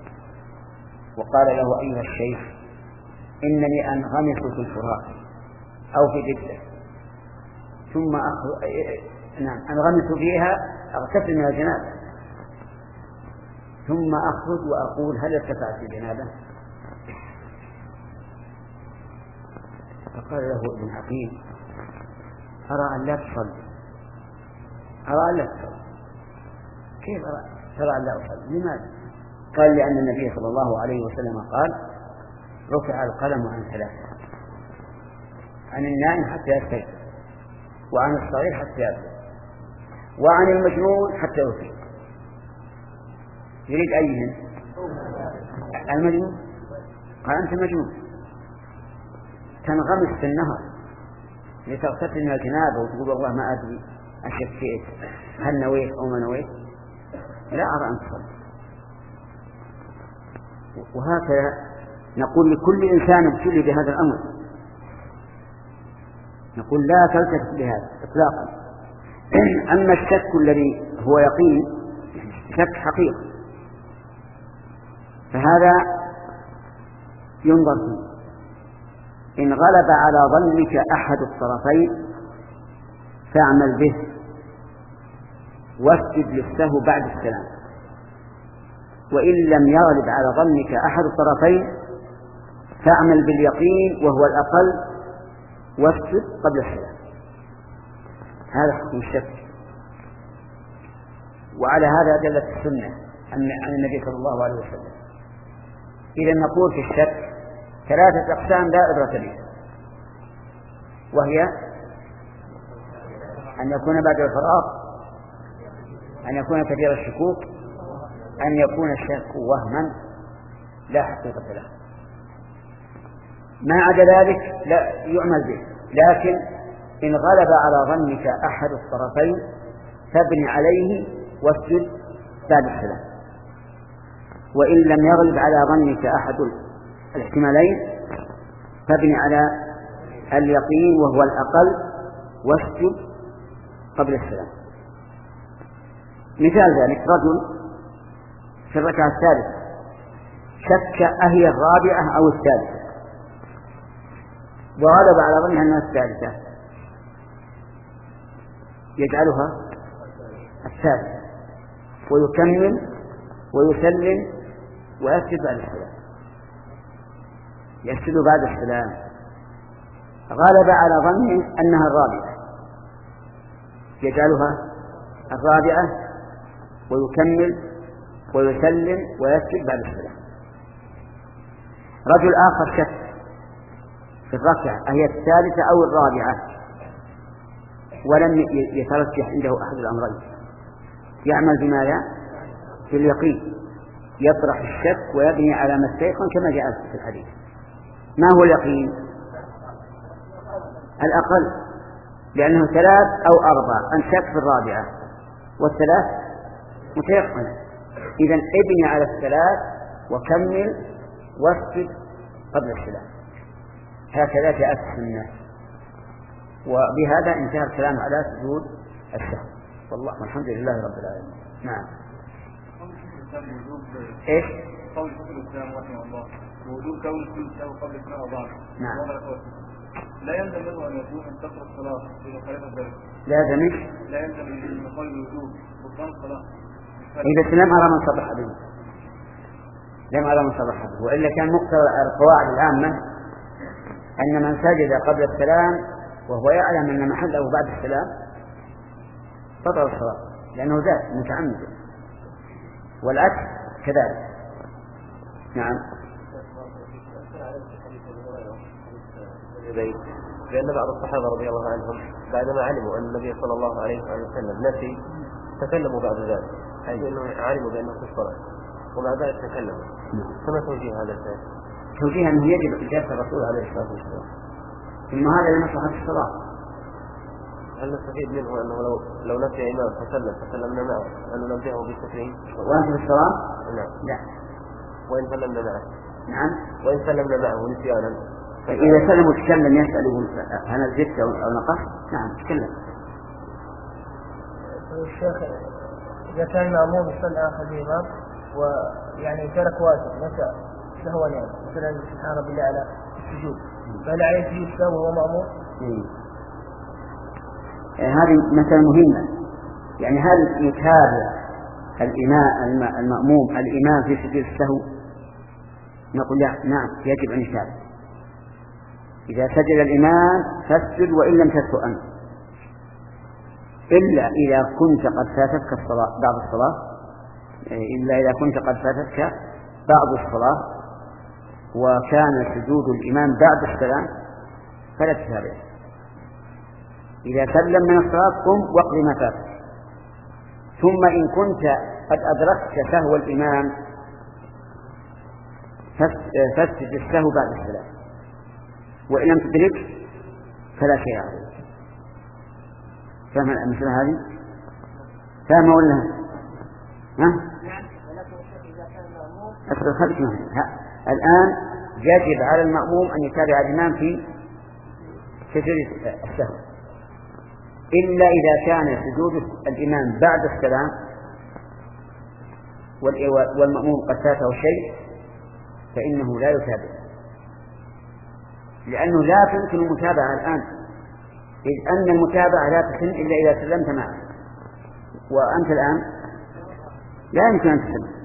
وقال له أيها الشيخ إنني أنغمس في الفرات أو في جدة ثم أخرج نعم أنغمس فيها أغتسل من الجنابة ثم أخرج وأقول هل ارتفعت الجنابة؟ فقال له ابن عقيل أرى أن لا تصلي أرى أن لا تصلي. كيف ترى أن لا أصلي؟ لماذا؟ قال لأن النبي صلى الله عليه وسلم قال رفع القلم عن ثلاثة: عن النائم حتى يستيقظ، وعن الصغير حتى يأكل، وعن المجنون حتى يفيق. يريد أيهن؟ المجنون. قال أنت مجنون. تنغمس في النهر لتغتسل من الجنابة وتقول والله ما أدري أشكيت هل نويت أو ما نويت، لا أرى أن تصلي. وهكذا نقول لكل إنسان ابتلي بهذا الأمر، نقول لا تلتفت بهذا إطلاقا. أما الشك الذي هو يقين، شك حقيقي، فهذا ينظر فيه. إن غلب على ظنك أحد الطرفين فاعمل به واسجد للسهو بعد السلام، وإن لم يغلب على ظنك أحد الطرفين فاعمل باليقين وهو الأقل واسجد قبل السلام. هذا حكم الشك. وعلى هذا دلت السنة عن النبي صلى الله عليه وسلم. إذا نقول في الشك ثلاثة أقسام لا عبرة بها، وهي أن يكون بعد الفراغ، أن يكون كثير الشكوك، أن يكون الشك وهما لا حقيقة له. ما عدا ذلك لا يعمل به. لكن إن غلب على ظنك أحد الطرفين فابن عليه واسجد بعد السلام، وإن لم يغلب على ظنك أحد الاحتمالين فابن على اليقين وهو الأقل واسجد قبل السلام. مثال ذلك رجل في الركعة الثالثة شك أهي الرابعة أو الثالثة، وغلب على ظنها أنها الثالثة، يجعلها الثالثة ويكمل ويسلم ويسجد بعد السلام، يسجد بعد السلام. غلب على ظنه أنها الرابعة، يجعلها الرابعة ويكمل ويسلم ويسجد بعد السلام. رجل آخر شك في الركعة أهي الثالثة أو الرابعة ولم يترجح عنده أحد الأمرين، يعمل بماذا؟ في اليقين، يطرح الشك ويبني على ما استيقن كما جاء في الحديث. ما هو اليقين؟ الأقل، لأنه ثلاث أو أربع، أن شك في الرابعة والثلاث متيقن. إذن ابني على الثلاث وكمل واسجد قبل السلام. هكذا جاءت السنة. وبهذا انتهى الكلام على سجود السهو، والله الحمد لله رب العالمين. نعم. ايش؟
قول شيخ الاسلام رحمه الله وجود كون كل سهو قبل السلام وبعد.
نعم.
لا يلزم منه ان يكون ان تقرا الصلاه اذا خالف ذلك.
لازم ايش؟
لا يلزم من قول الوجوب بطلان الصلاه.
إذا لم أرى من صرح به، لم أرى من صرح به، وإلا كان مقتضى القواعد العامة أن من سجد قبل السلام وهو يعلم أن محله بعد السلام بطل الصلاة، لأنه ذات متعمد، والعكس كذلك. نعم.
لأن بعض الصحابة رضي الله عنهم بعدما علموا أن النبي صلى الله عليه وسلم نسي تكلموا بعد ذلك، أي أنه علموا بأنه في الصلاة وبعد ذلك تكلموا. فما توجيه هذا الفعل؟
توجيه أنه يجب إجابة الرسول عليه الصلاة والسلام، ثم هذا لمصلحة الصلاة.
هل نستفيد منه أنه لو لو نسي إمام فسلم فسلمنا معه أن ننبهه بالتسليم؟
وأنت في الصلاة؟
نعم.
لا.
وإن سلمنا معه؟
نعم.
وإن سلمنا معه نسيانا؟
إذا سلم وتكلم يسأله هل زدت أو نقص؟ نعم تكلم.
الشيخ إذا كان مأموم يصلي آخر الإمام ويعني ترك واجب نسى سهوا يعني مثلا سبحان ربي على السجود، فهل عليه سجود سهو وهو مأموم؟
هذه مسألة مهمة. يعني هل يتابع الإمام المأموم الإمام في سجود السهو؟ نقول لا، نعم يجب أن يتابع. إذا سجد الإمام فاسجد وإن لم تسجد أنت، إلا إذا كنت قد فاتتك الصلاة بعض الصلاة، إلا إذا كنت قد فاتتك بعض الصلاة وكان سجود الإمام بعد السلام فلا تتابع. إذا سلم من الصلاة قم واقض ما فاتك. ثم إن كنت قد أدركت سهو الإمام فاسجد السهو بعد السلام. وإن لم تدرك فلا شيء عليه. فهم المثل هذه؟ فهم ولا ها؟ أصل الخلق الآن يجب على المأموم أن يتابع الإمام في سجود السهو، إلا إذا كان سجود الإمام بعد السلام والمأموم قد فاته شيء فإنه لا يتابع، لأنه لا تمكن المتابعة الآن، إذ أن المتابعة لا تتم إلا إذا سلمت معه، وأنت الآن لا يمكن أن تسلم.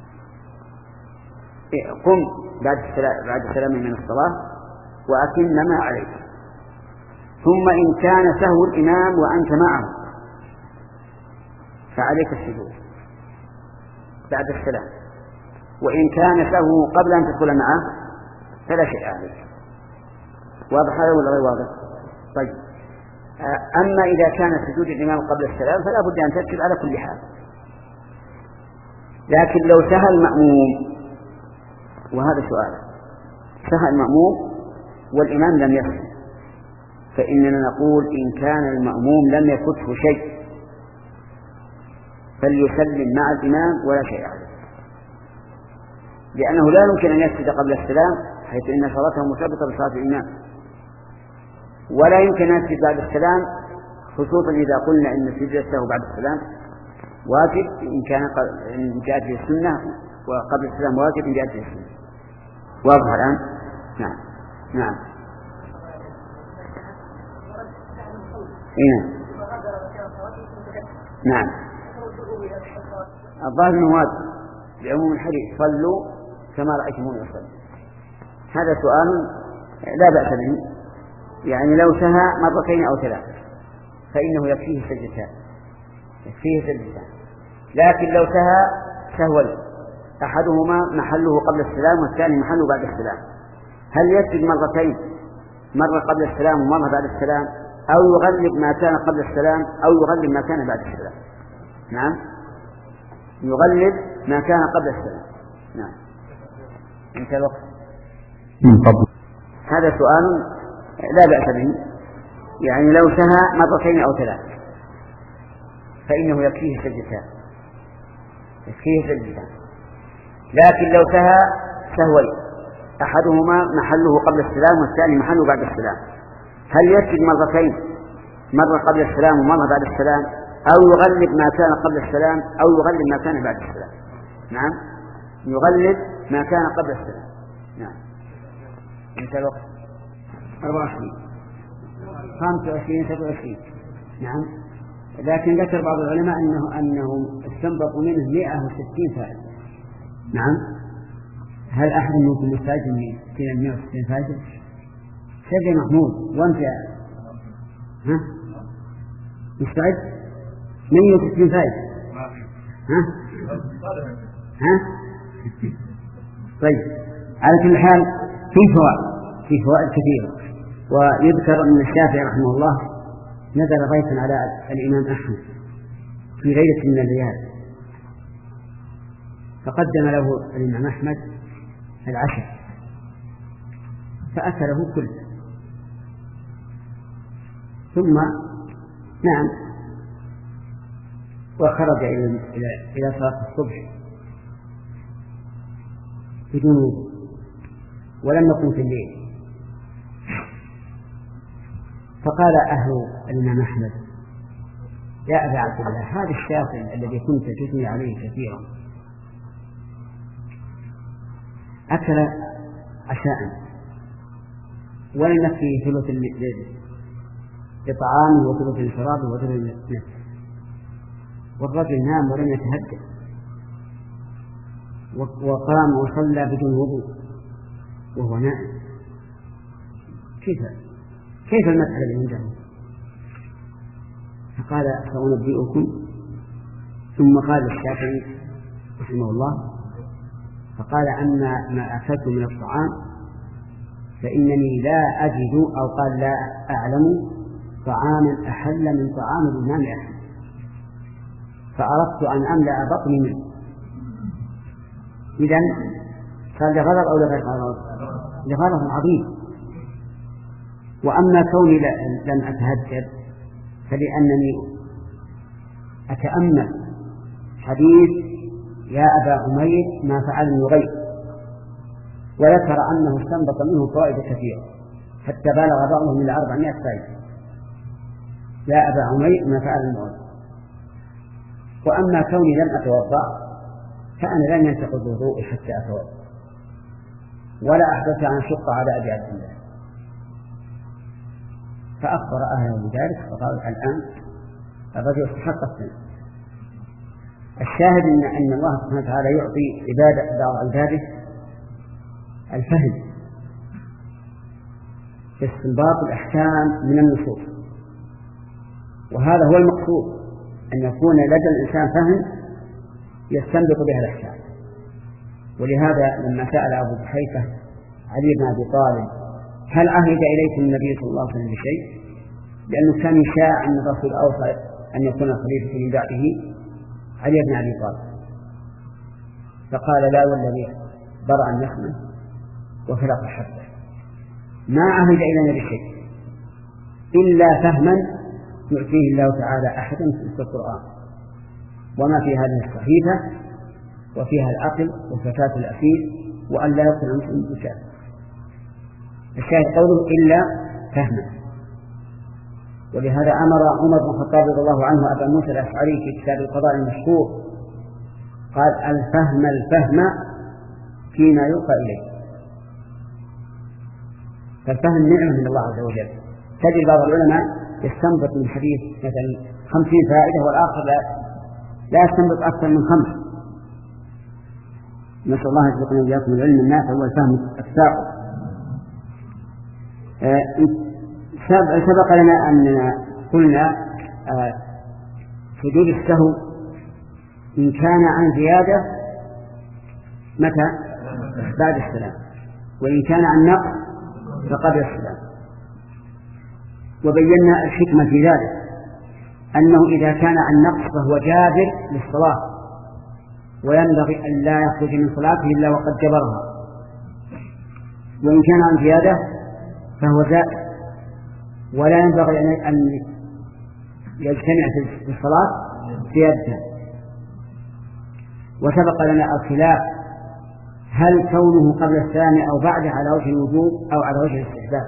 قم بعد السلام, بعد السلام من الصلاة وأتم ما عليك، ثم إن كان سهو الإمام وأنت معه فعليك السجود بعد السلام، وإن كان سهو قبل أن تدخل معه فلا شيء عليك. واضح هذا ولا غير واضح؟ طيب، أما إذا كان سجود الإمام قبل السلام فلا بد أن تسجد على كل حال. لكن لو سهى المأموم، وهذا سؤال، سهى المأموم والإمام لم يسجد، فإننا نقول إن كان المأموم لم يفته شيء فليسلم مع الإمام ولا شيء عليه، لأنه لا يمكن أن يسجد قبل السلام حيث إن صلاته مرتبطة بصلاة الإمام، ولا يمكن أن يسجد بعد السلام، خصوصا إذا قلنا إن سجدته بعد السلام واجب إن كان إن جاءت به السنة، وقبل السلام واجب إن جاءت به السنة. واضح الآن؟ نعم نعم إيه. نعم الظاهر أنه واجب لعموم الحديث صلوا كما رأيتموني أصلي. هذا سؤال لا بأس به، يعني لو سهى مرتين أو ثلاثة فإنه يكفيه سجدتان، يكفيه سجدتان. لكن لو سهى سهوين أحدهما محله قبل السلام والثاني محله بعد السلام، هل يسجد مرتين، مرة قبل السلام ومرة بعد السلام، أو يغلب ما كان قبل السلام أو يغلب ما كان بعد السلام؟ نعم يغلب ما كان قبل السلام. نعم انتهى الوقت من قبل. هذا سؤال لا بأس به، يعني لو سهى مرتين أو ثلاث فإنه يكفيه سجدتان، يكفيه سجدتان. لكن لو سهى سهوين أحدهما محله قبل السلام والثاني محله بعد السلام، هل يسجد مرتين، مرة قبل السلام ومرة بعد السلام، أو يغلب ما كان قبل السلام أو يغلب ما كان بعد السلام؟ نعم يغلب ما كان قبل السلام. نعم انتهى الوقت. أربعة وعشرين خمسة وعشرين ستة وعشرين. نعم لكن ذكر بعض العلماء أنه أنهم استنبطوا منه مئة وستين فائدة. نعم هل أحد منكم مستعد من مئة وستين فائدة؟ سيدي محمود وأنت ها مستعد؟ مئة وستين فائدة ها ها طيب. على كل حال في فوائد في فوائد كثيرة. ويذكر أن الشافعي رحمه الله نزل ضيفا على الإمام أحمد في ليلة من الليالي، فقدم له الإمام أحمد العشاء فأكله كله، ثم نعم وخرج إلى إلى صلاة الصبح بدون وضوء ولم يكن في الليل. فقال أهل الإمام أحمد يا أبا عبد الله هذا الشافعي الذي كنت تثني عليه كثيرا أكل عشاء ولم يكفيه ثلث لطعامه وثلث لشرابه وثلث لنفسه، والرجل نام ولم يتهدى وقام وصلى بدون وضوء وهو نائم. كيف كيف المسألة اللي عنده؟ فقال سأنبئكم. ثم قال الشافعي رحمه الله فقال أما ما أكلت من الطعام فإنني لا أجد أو قال لا أعلم طعاما أحل من طعام الإمام أحمد، فأردت أن أملأ بطني منه. إذن قال لغرض أو لغير غرض؟ لغرض عظيم، وأما كوني لم أتهجد فلأنني أتأمل حديث يا أبا عمير ما فعل النغير، وذكر أنه استنبط منه فوائد كثيرة حتى بلغ بعضهم إلى أربعمائة فائدة. يا أبا عمير ما فعل النغير. وأما كوني لم أتوضأ فأنا لن ينتقض وضوئي حتى أتوضأ، ولا أحدث عن شق على أبي عبد الله. فأخبر أهله بذلك فقال الآن الرجل استحق السنة. الشاهد إن, أن الله سبحانه وتعالى يعطي عبادة بعض عباده الفهم في استنباط الأحكام من النصوص، وهذا هو المقصود، أن يكون لدى الإنسان فهم يستنبط بها الأحكام. ولهذا لما سأل أبو بحيفة علي بن أبي طالب هل عهد إليكم النبي صلى الله عليه وسلم بشيء، لأنه كان يشاع أن الرسول أوصى أن يكون الخليفة من بعده علي بن أبي طالب، فقال لا والذي برأ النخمة وفلق الحبة ما عهد إلينا بشيء إلا فهما يؤتيه الله تعالى أحدا في القرآن، وما في هذه الصحيفة وفيها العقل وزكاة الأسير وأن لا يقتل مسلم بكافر. الشاهد قوله إلا فهما. ولهذا أمر عمر بن الخطاب رضي الله عنه أبا موسى الأشعري في كتاب القضاء المشهور قال الفهم الفهم فيما يلقى إليه. فالفهم نعمة من الله عز وجل. تجد بعض العلماء يستنبط من حديث مثلا خمسين فائدة والآخر لا, لا يستنبط أكثر من خمس. نسأل الله يرزقنا وإياكم العلم النافع والفهم الساقط. سبق لنا أننا قلنا سجود السهو إن كان عن زيادة متى؟ بعد السلام، وإن كان عن نقص فقبل السلام. وبينا الحكمة في ذلك أنه إذا كان عن نقص فهو جابر للصلاة، وينبغي أن لا يخرج من صلاته إلا وقد جبرها، وإن كان عن زيادة فهو زائد، ولا ينبغي أن يجتمع في الصلاة زيادة. وسبق لنا الخلاف هل كونه قبل السلام أو بعده على وجه الوجوب أو على وجه الاستحباب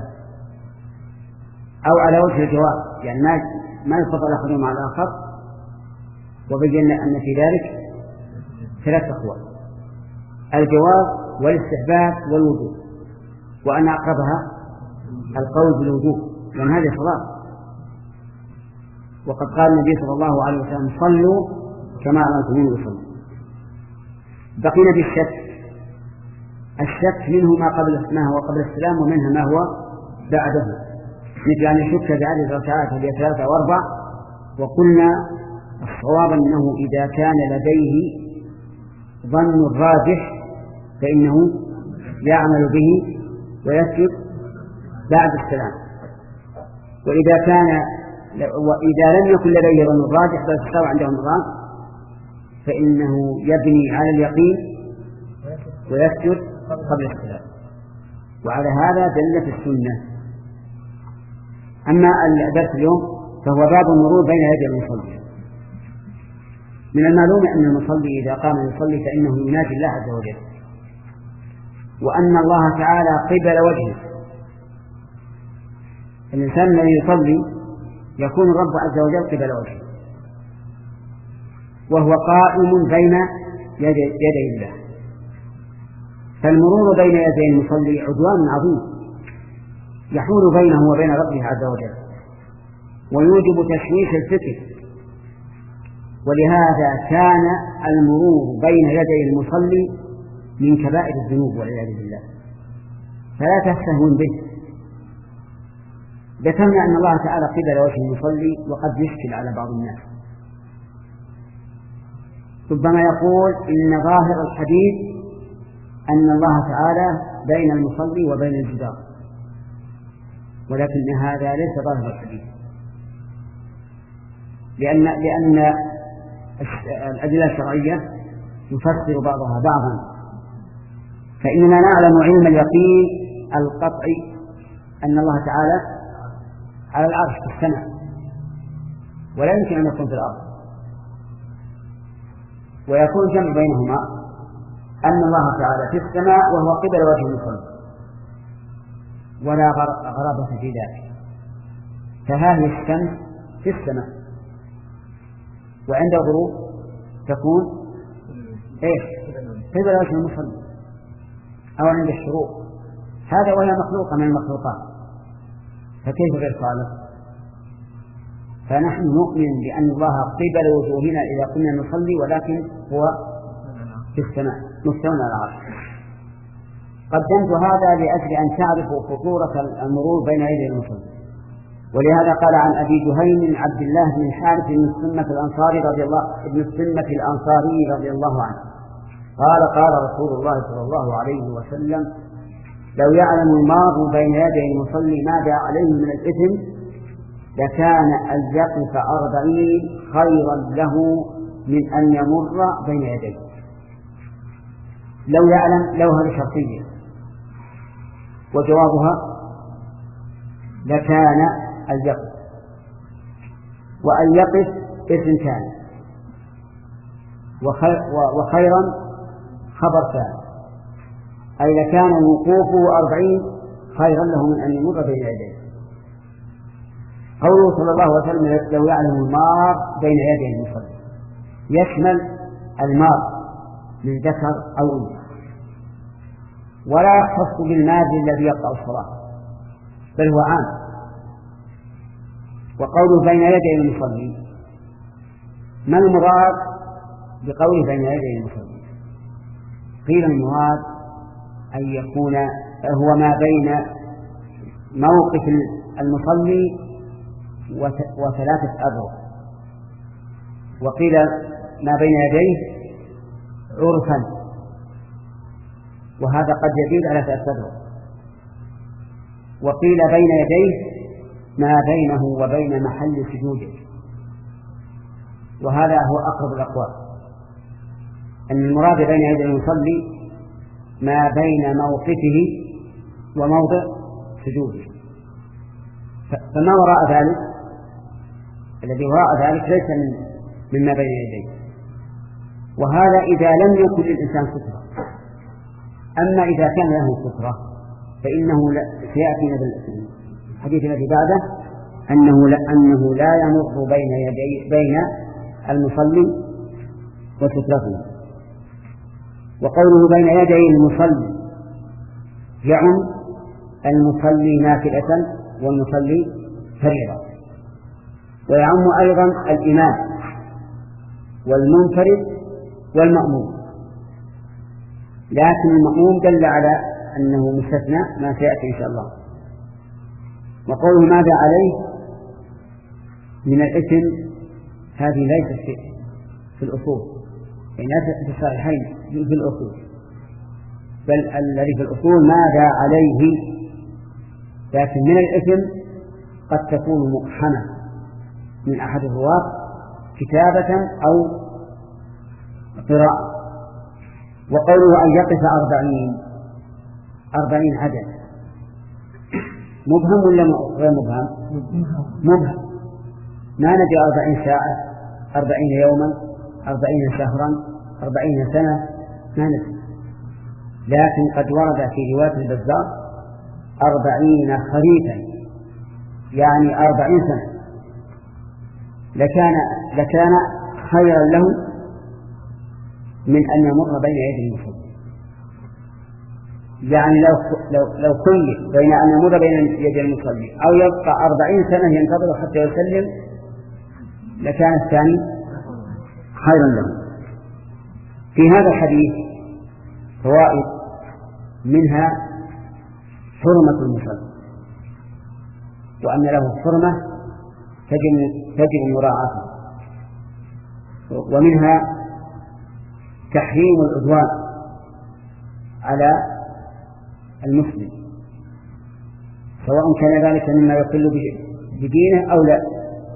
أو على وجه الجواز، يعني ما ما يفضل أحدهما مع الآخر. وبينا أن في ذلك ثلاث أقوال: الجواز والاستحباب والوجوب، وأن أقربها القول بالوجوب لأن هذه صلاة. وقد قال النبي صلى الله عليه وسلم صلوا كما رأيتموني أصلي. بقينا بالشك. الشك منه ما قبل ما هو قبل السلام ومنها ما هو بعده، مثل أن يشك بعدد ركعات هي ثلاثة وأربع. وقلنا الصواب أنه إذا كان لديه ظن الراجح فإنه يعمل به ويسجد بعد السلام، وإذا كان وإذا لم يكن لديه ظن الراجح بل استوى عنده النظام فإنه يبني على اليقين ويسجد قبل السلام. وعلى هذا دلت السنة. أما الدرس اليوم فهو باب المرور بين يدي المصلي. من المعلوم أن المصلي إذا قام يصلي فإنه يناجي الله عز وجل، وأن الله تعالى قبل وجهه. الإنسان الذي يصلي يكون الرب عز وجل قبل وجهه وهو قائم بين يدي, يدي الله. فالمرور بين يدي المصلي عدوان عظيم يحول بينه وبين ربه عز وجل ويوجب تشويش الفكر. ولهذا كان المرور بين يدي المصلي من كبائر الذنوب والعياذ بالله، فلا تستهون به. ذكرنا أن الله تعالى قبل وجه المصلي وقد يشكل على بعض الناس، ربما يقول إن ظاهر الحديث أن الله تعالى بين المصلي وبين الجدار، ولكن هذا ليس ظاهر الحديث، لأن لأن الأدلة الشرعية يفسر بعضها بعضا. فإننا نعلم علم اليقين القطعي أن الله تعالى على العرش في السماء، ولا يمكن أن يكون في الأرض. ويكون الجمع بينهما أن الله تعالى في السماء وهو قبل وجه المصلي، ولا غرابة في ذلك. فهذه الشمس في السماء، وعند الغروب تكون إيش؟ قبل وجه المصلي، أو عند الشروق، هذا وهي مخلوقة من المخلوقات، فكيف غير خالق؟ فنحن نؤمن بأن الله قبل وجوهنا إذا كنا نصلي، ولكن هو في السماء مستوى على العرش. قدمت هذا لأجل أن تعرفوا خطورة المرور بين يدي المصلي. ولهذا قال عن أبي جهيم عبد الله بن الحارث بن السمة الأنصاري رضي الله ابن السمة الأنصاري رضي الله عنه قال قال رسول الله صلى الله عليه وسلم: لو يعلم المار بين يدي المصلي ماذا عليه من الإثم لكان أن يقف أربعين خيرا له من أن يمر بين يديه. لو يعلم، لو هذه شرطية، وجوابها لكان أن يقف، وأن يقف اثنتان، وخيرا خبر ثاني، أي لكان وقوفه أربعين خيرا له من أن يمر بين يديه. قوله صلى الله عليه وسلم: لو يعلم المار بين يدي المصلي، يشمل المار من ذكر أو أنثى، ولا يختص بالماضي الذي يقطع الصلاة، بل هو عام. وقوله بين يدي المصلي، ما المراد بقوله بين يدي المصلي؟ قيل المراد أن يكون هو ما بين موقف المصلي وثلاثة أذرع، وقيل ما بين يديه عرفا، وهذا قد يزيد على ثلاثة أذرع. وقيل بين يديه ما بينه وبين محل سجوده، وهذا هو أقرب الأقوال، أن المراد بين يدي المصلي ما بين موقفه وموضع سجوده، فما وراء ذلك، الذي وراء ذلك ليس مما بين يديه. وهذا إذا لم يكن للإنسان سترة. أما إذا كان له سترة فإنه سيأتينا بالحديث الذي بعده أنه لا, أنه لا يمر بين يدي بين المصلي وسترته. وقوله بين يدي المصلي يعم المصلي نافلة والمصلي فريضة، ويعم أيضا الإمام والمنفرد والمأموم، لكن المأموم دل على أنه مستثنى ما سيأتي إن شاء الله. وقوله ماذا عليه من الإثم، هذه ليست في الأصول، يعني ليست في الصحيحين في الأصول، بل الذي في الأصول ماذا عليه، لكن من الإثم قد تكون مقحمة من أحد الرواة كتابة أو قراءة. وقوله أن يقف أربعين أربعين عدد مبهم ولا غير مبهم؟ مبهم. ما ندري أربعين ساعة، أربعين يوما، أربعين شهرا، أربعين سنة، ما ندري. لكن قد ورد في رواية البزار أربعين خريفا، يعني أربعين سنة، لكان لكان خيرا له من أن يمر بين يدي المصلي. يعني لو لو لو كل بين أن يمر بين يدي المصلي أو يبقى أربعين سنة ينتظر حتى يسلم لكان الثاني خيرا له. في هذا الحديث فوائد، منها حرمة المصلي، وأن له حرمة تجب تجب مراعاته، ومنها تحريم العدوان على المسلم سواء كان ذلك مما يقل بدينه أو لا.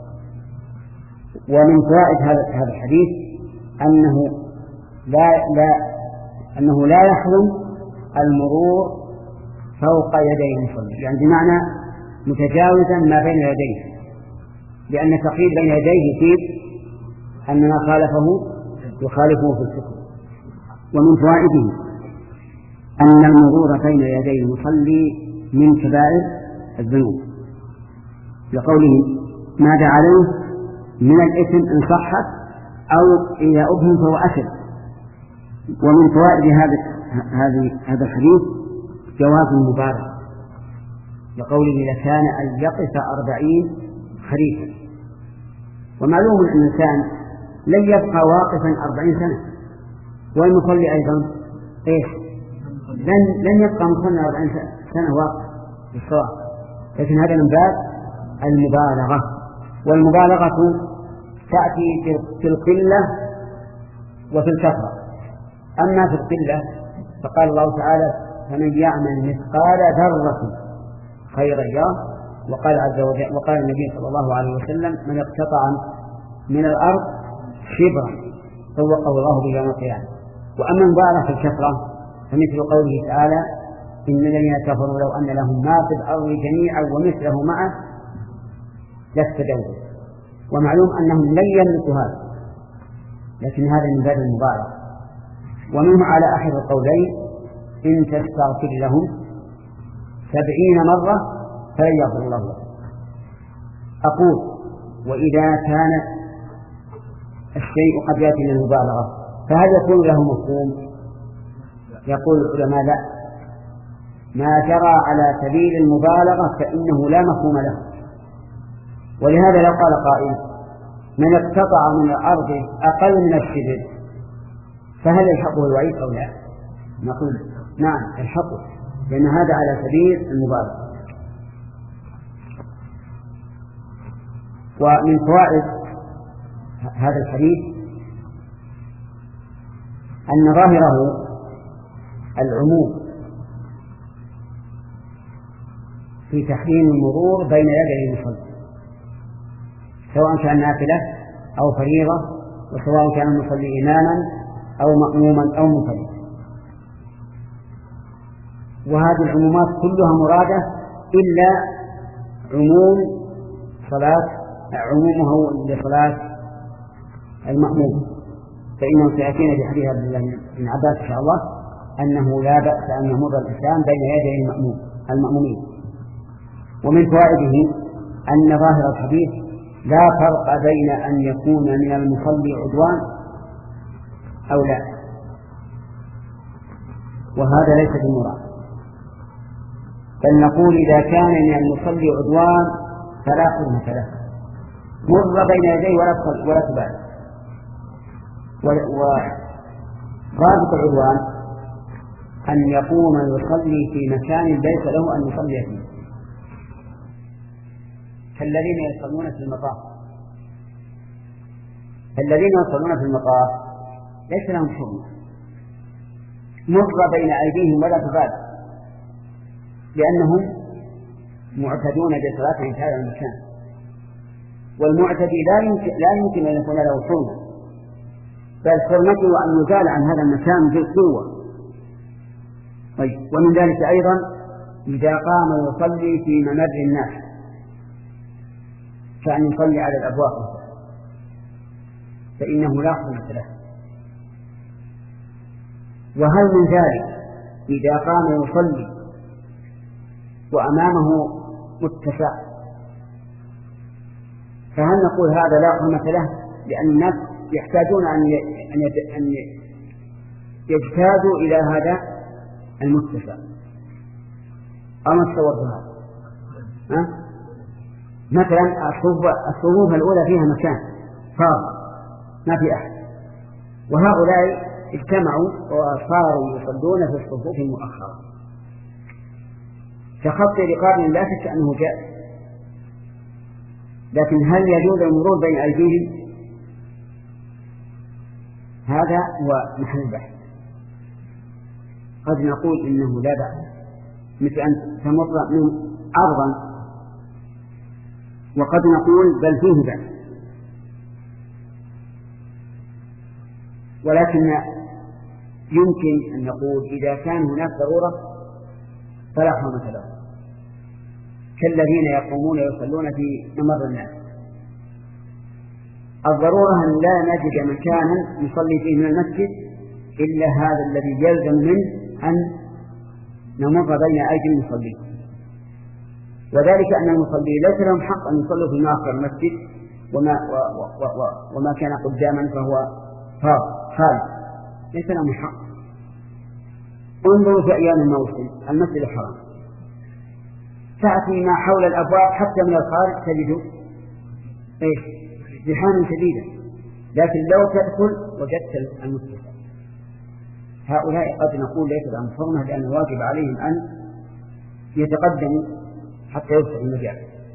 ومن فوائد هذا هذا الحديث أنه لا لا أنه لا يحرم المرور فوق يدي المصلي، يعني بمعنى متجاوزا ما بين يديه، لأن التقييد بين يديه يفيد أن ما خالفه يخالفه في الحكم. ومن فوائده أن المرور بين يدي المصلي من كبائر الذنوب، لقوله ماذا عليه من الإثم إن صحت أو إذا أبهم فهو أثم. ومن فوائد هذا هذا الحديث جواز المبالغة، لقوله لكان أن يقف أربعين خريفا. ومعلوم أن الإنسان لن يبقى واقفا أربعين سنة، والمصلي أيضا إيش لن لن يبقى مصلي أربعين سنة واقف بالصلاة، لكن هذا من باب المبالغة. والمبالغة تأتي في القلة وفي الكثرة. أما في القلة فقال الله تعالى فمن يعمل مثقال ذرة خيرا يره، وقال عز وجل وقال النبي صلى الله عليه وسلم من اقتطع من الأرض شبرا طوقه الله به يوم القيامة. وأما المبالغة في الكثرة فمثل قوله تعالى إن الذين كفروا لو أن لهم ما في الأرض جميعا ومثله معه لافتدوا به. ومعلوم أنهم لن يملكوا هذا، لكن هذا من باب المبالغة. ومنه على أحد القولين إن تستغفر لهم سبعين مرة فلن يغفر الله لهم. أقول وإذا كان الشيء قد يأتي للمبالغة فهل يكون له مفهوم؟ يقول العلماء لا، ما جرى على سبيل المبالغة فإنه لا مفهوم له. ولهذا لو قال قائل من اقتطع من الأرض أقل من الشبر فهل يلحقه الوعيد أو لا؟ نقول نعم يلحقه، لأن هذا على سبيل المبالغة. ومن فوائد هذا الحديث أن ظاهره العموم في تحريم المرور بين يدي المصلي، سواء كان نافلة أو فريضة، وسواء كان المصلي إماما أو مأموما أو منفردا. وهذه العمومات كلها مرادة إلا عموم صلاة عمومه لصلاة المأموم، فإنه سيأتينا في حديث عبد الله بن عباس إن شاء الله أنه لا بأس أن يمر الإنسان بين يدي المأموم المأمومين. ومن فوائده أن ظاهر الحديث لا فرق بين أن يكون من المصلي عدوان أو لا، وهذا ليس بالمراد، بل نقول إذا كان من المصلي عدوان فلا حرمة له، مر بين يديه ولا ولا تبالي. ورابط العدوان أن يقوم يصلي في مكان ليس له أن يصلي فيه، كالذين يصلون في المطاف. الذين يصلون في المطاف ليس لهم حرمة، مر بين أيديهم ولا تبالي، لأنهم معتدون بصلاتهم في هذا المكان، والمعتدي لا يمكن, لا يمكن أن يكون له حرمة، بل حرمته أن يزال عن هذا المكان بالقوة. طيب، ومن ذلك أيضا إذا قام يصلي في ممر الناس كأن يصلي على الأبواب فإنه لا حرمة له. وهل من ذلك إذا قام يصلي وأمامه متسع، فهل نقول هذا لا حرمة له لأن الناس يحتاجون أن أن يجتازوا إلى هذا المتسع؟ أما تصور هذا ها؟ مثلا الصفوف الأولى فيها مكان فاضي ما في أحد، وهؤلاء اجتمعوا وصاروا يصلون في الصفوف المؤخرة، كخط رقاب لا شك أنه جائز، لكن هل يجوز المرور بين أيديهم؟ هذا هو محل البحث. قد نقول إنه لا بأس، مثل أن تمر من أرضا، وقد نقول بل فيه بأس، ولكن يمكن أن نقول إذا كان هناك ضرورة فلا حرمة له، كالذين يقومون يصلون في ممر الناس. الضرورة أن لا نجد مكانا يصلي فيه من المسجد إلا هذا الذي يلزم منه أن نمر بين أيدي المصلين، وذلك أن المصلين ليس لهم حق أن يصلوا في مآخر المسجد وما, و و و وما كان قداما فهو خالد، ليس لهم حق. انظروا في أيام الموسم المسجد الحرام تأتي ما حول الأبواب حتى من الخارج تجد إيش زحاما شديدا، لكن لو تدخل وجدت المسجد. هؤلاء قد نقول ليس لهم حرمة لأن واجب عليهم أن يتقدموا حتى يوسع المجال.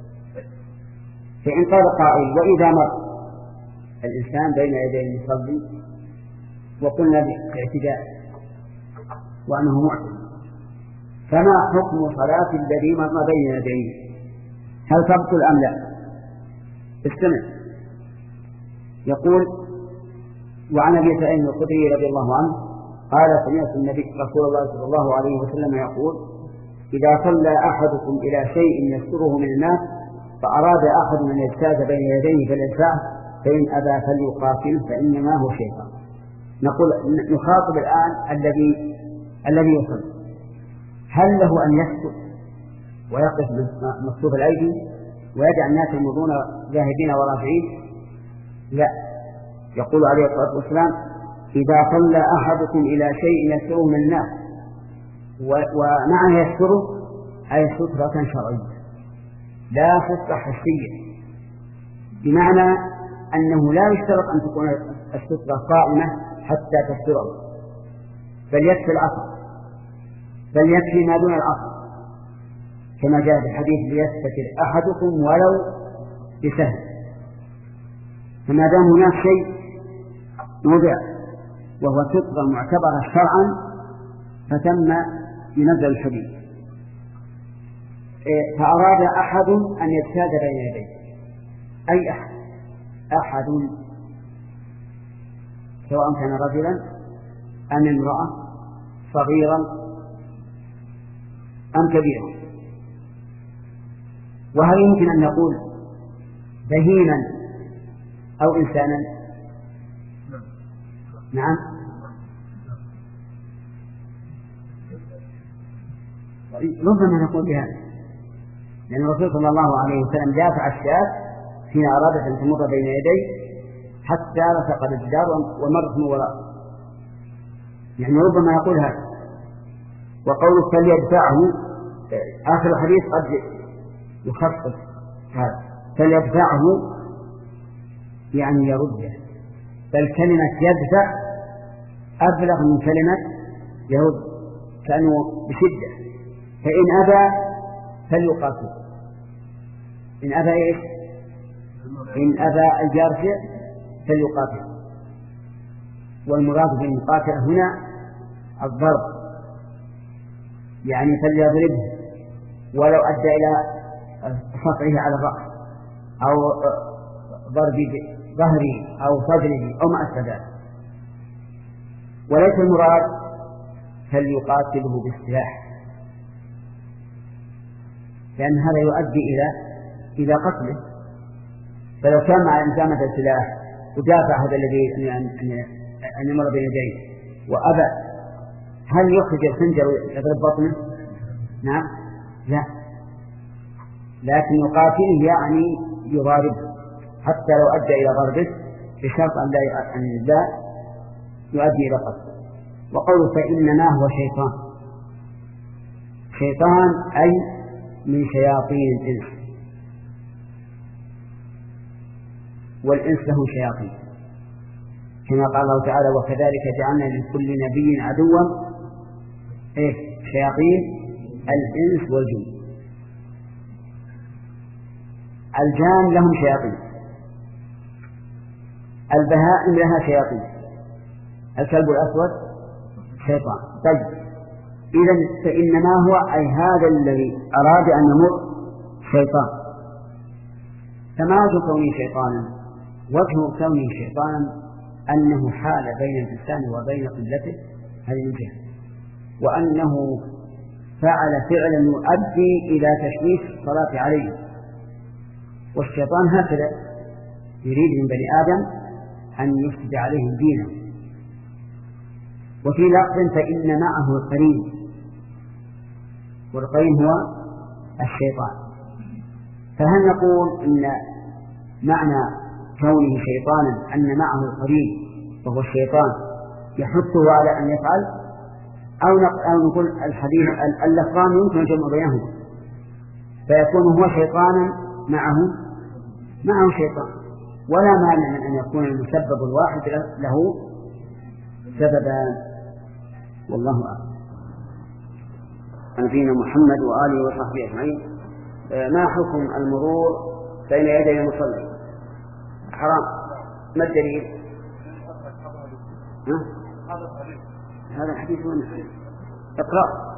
فإن قال قائل وإذا مر الإنسان بين يدي المصلي وقلنا باعتداء وأنه معتد، فما حكم صلاة الذي مر بين يديه؟ هل تبطل أم لا؟ استمع. يقول وعن أبي سعيد الخدري رضي الله عنه قال سمعت النبي رسول الله صلى الله عليه وسلم يقول إذا صلى أحدكم إلى شيء يستره من الناس فأراد أحد من يجتاز بين يديه فليدفعه فإن أبى فليقاتله فإنما هو شيطان. نقول نخاطب الآن الذي الذي يصلي، هل له أن يسكت ويقف مكتوف الأيدي ويدع الناس يمرون ذاهبين وراجعين؟ لا. يقول عليه الصلاة والسلام إذا صلى أحدكم إلى شيء يستره من الناس ومعنى يستره أي سترة شرعية لا سترة حسية، بمعنى أنه لا يشترط أن تكون السترة قائمة حتى تستره، بل يكفي العصر، بل يكفي ما دون العصر كما جاء في الحديث ليستتر أحدكم ولو بسهل. فما دام هناك شيء موضع وهو سترة معتبرة شرعا فثم ينزل الحديث. فأراد أحد أن يجتاز بين يديه، أي أحد أحد سواء كان رجلا أم امرأة صغيرا أم كبيرا. وهل يمكن أن نقول بهيما أو إنسانا؟ نعم. ربما نقول بهذا لأن الرسول صلى الله عليه وسلم دافع الشاة حين أرادت أن تمر بين يديه حتى لصق الجدار ومرت من وراء، يعني ربما يقول هذا. وقوله فليدفعه آخر الحديث قد يخصص هذا، فليدفعه يعني يرده، بل كلمة يدفع أبلغ من كلمة يرد كأنه بشدة. فإن أبى فليقاتل. إن أبى إيش؟ إن أبى الجارفع فليقاتل. والمراد بالمقاتل هنا الضرب، يعني فليضربه ولو أدى إلى صفعه على الرأس أو ضرب ظهره أو صدره أو ما أشبه ذلك. وليس المراد فليقاتله بالسلاح، لأن هذا يؤدي إلى إلى قتله. فلو كان مع الإنسان مثل السلاح ودافع هذا الذي أن يمر بين يديه وأبى، هل يخرج الخنجر ويضرب بطنه؟ نعم، لا، لكن يقاتله يعني يضاربه حتى لو أدى إلى ضربه بشرط أن لا أن لا يؤدي إلى قتله. وقوله فإنما هو شيطان، شيطان أي من شياطين الإنس، والإنس له شياطين كما قال الله تعالى وكذلك جعلنا لكل نبي عدوا إيه شياطين الإنس والجن. الجان لهم شياطين، البهائم لها شياطين، الكلب الأسود شيطان. طيب إذن فإنما هو أي هذا الذي أراد أن يمر شيطان. فما وجه كونه شيطانا؟ وجه كونه شيطانا أنه حال بين الإنسان وبين قبلته هذه الجهة، وأنه فعل فعلا يؤدي إلى تشويش الصلاة عليه. والشيطان هكذا يريد من بني آدم أن يفسد عليهم دينه. وفي لفظ فإن معه القرين، والقرين هو الشيطان. فهل نقول إن معنى كونه شيطانا أن معه القرين وهو الشيطان يحثه على أن يفعل، أو نقول الحديث اللفظان يمكن الجمع بينهما فيكون هو شيطانا معه معه شيطان، ولا مانع من أن يكون المسبب الواحد له سببان، والله أعلم. نبينا محمد وآله وصحبه أجمعين. ما حكم المرور بين يدي المصلي؟ حرام. ما الدليل؟ هذا الحديث من الحديث اقرأ.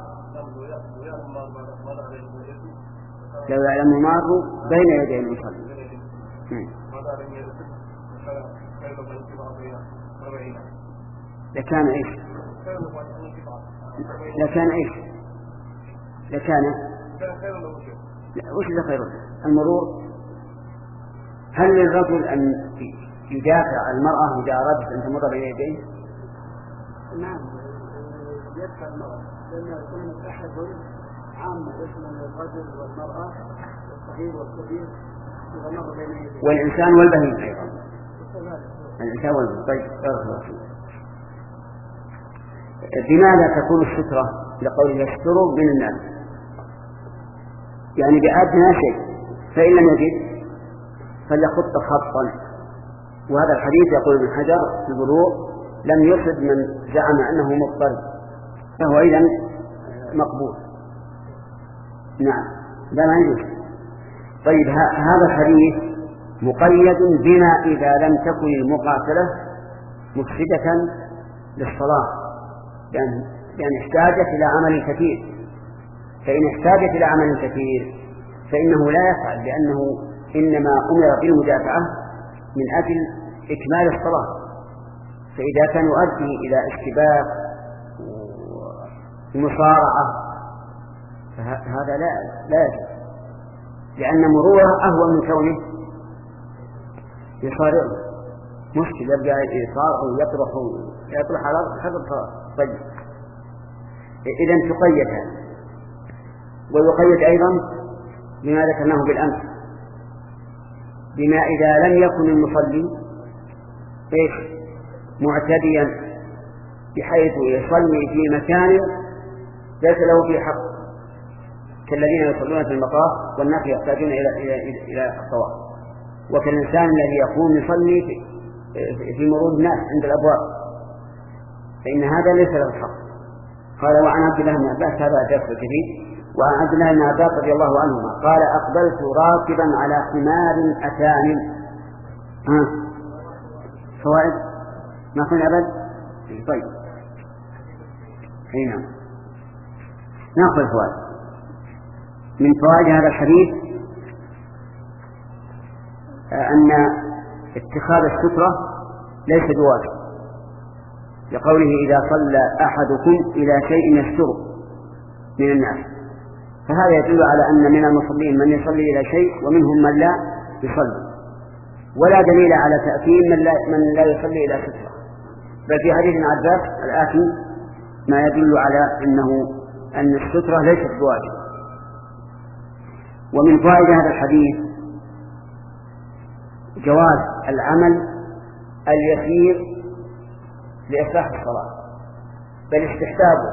لو يعلم المار بين يدي المصلي لكان ايش؟ لكان ايش؟ لكان وش ذا خير المرور؟ هل للرجل أن يدافع عن المرأة إذا أردت أن تمر بين يديه؟
نعم يدفع المرأة، لأن يكون التحدث عام يشمل الرجل والمرأة والصغير والكبير إذا مر بين يديه،
والإنسان والبهيم أيضا. الإنسان والبهيم. طيب بماذا تكون السترة لقول يستر من الناس؟ يعني بأدنى شيء، فإن لم يجد فليخط خطا. وهذا الحديث يقول ابن حجر في البلوغ لم يصب من زعم أنه مضطرب، فهو إذن مقبول. نعم لا ما يجوز. طيب هذا الحديث مقيد بما إذا لم تكن المقاتلة مفسدة للصلاة، لأن يعني احتاجت إلى عمل كثير، فإن احتاجت إلى عمل كثير فإنه لا يفعل، لأنه إنما أمر بالمدافعة من أجل إكمال الصلاة. فإذا كان يؤدي إلى اشتباك ومصارعة فهذا لا لا يجوز، لأن مروره أهون من كونه يصارعه. مشكلة يبقى يصارع ويطرح يطرح على الأرض حذر. طيب إذن تقيد هذا. ويقيد أيضا بما ذكرناه بالأمس، بما إذا لم يكن المصلي إيش معتديا بحيث يصلي في مكان ليس له فيه حق، كالذين يصلون في المطاف والناس يحتاجون إلى إلى إلى الطواف، وكالإنسان الذي يقوم يصلي في, في مرور الناس عند الأبواب، فإن هذا ليس له حق. قال وعن عبد الله بن عباس، هذا درس جديد، وعن عبد الله بن عباس رضي الله عنهما قال أقبلت راكبا على حمار أتاني. ها فوائد ما كن أبد. طيب هنا نأخذ الفوائد. من فوائد هذا الحديث أن اتخاذ السترة ليس بواجب، لقوله إذا صلى أحدكم إلى شيء يستره من الناس، فهذا يدل على أن من المصلين من يصلي إلى شيء ومنهم من لا يصلي، ولا دليل على تأثيم من لا, من لا يصلي إلى سترة. بل في حديث عباس الآتي ما يدل على أنه أن السترة ليست بواجب. ومن فائدة هذا الحديث جواز العمل اليسير لإصلاح الصلاة، بل استحبابه،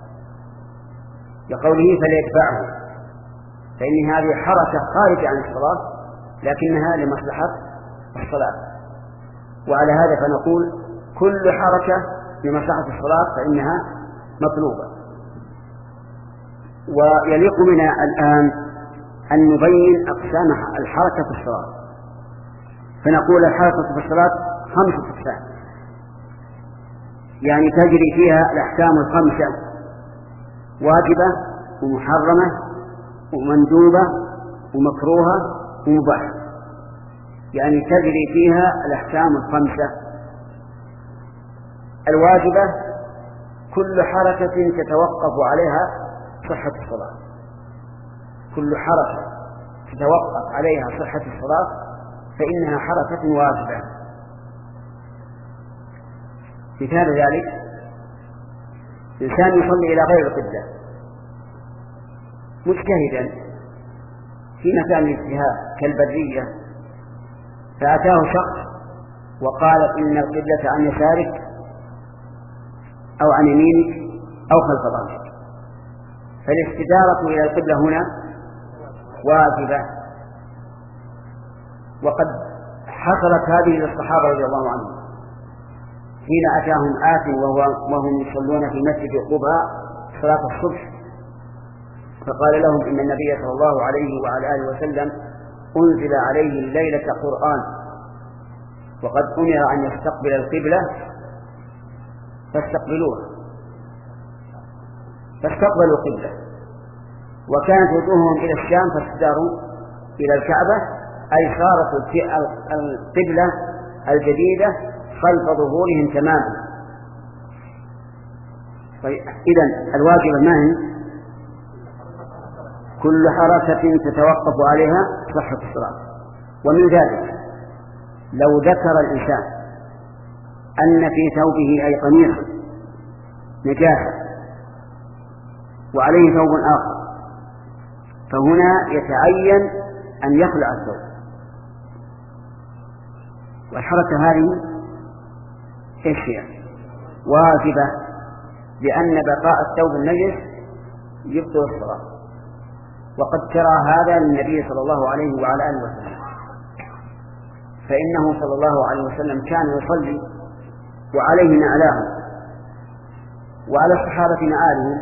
لقوله فليتبعه، فإن هذه حركة خارجة عن الصلاة لكنها لمصلحة الصلاة. وعلى هذا فنقول كل حركة لمصلحة الصلاة فإنها مطلوبة. ويليق بنا الآن أن نبين أقسام الحركة في الصلاة، فنقول الحركة في الصلاة خمسة أقسام، يعني تجري فيها الأحكام الخمسة: واجبة ومحرمة ومندوبة ومكروهة ومباحة، يعني تجري فيها الأحكام الخمسة. الواجبة كل حركة تتوقف عليها صحة الصلاة. كل حركة تتوقف عليها صحة الصلاة فإنها حركة واجبة. مثال ذلك إنسان يصلي إلى غير القبلة مجتهدا في مكان الاجتهاد كالبرية، فأتاه شخص وقال إن القبلة عن يسارك أو عن يمينك أو خلف ظهرك، فالاستدارة إلى القبلة هنا واجبة. وقد حصلت هذه للصحابة رضي الله عنهم حين أتاهم آت وهم يصلون في مسجد قباء صلاة الصبح، فقال لهم إن النبي صلى الله عليه وعلى آله وسلم أنزل عليه الليلة قرآن وقد أمر أن يستقبل القبلة فاستقبلوها، فاستقبلوا القبلة، وكانت وجوههم إلى الشام فاستداروا إلى الكعبة، أي صارت القبلة الجديدة خلف ظهورهم تماما. إذن الواجب ما هي؟ كل حركة تتوقف عليها صحة الصلاة. ومن ذلك لو ذكر الإنسان أن في ثوبه أي قميص نجاسة وعليه ثوب آخر، فهنا يتعين أن يخلع الثوب. والحركة هذه إيش هي؟ واجبة، لأن بقاء الثوب النجس يبطل الصلاة، وقد ترى هذا للنبي صلى الله عليه وعلى آله وسلم، فإنه صلى الله عليه وسلم كان يصلي وعليه نعلاه وعلى الصحابة نعالهم،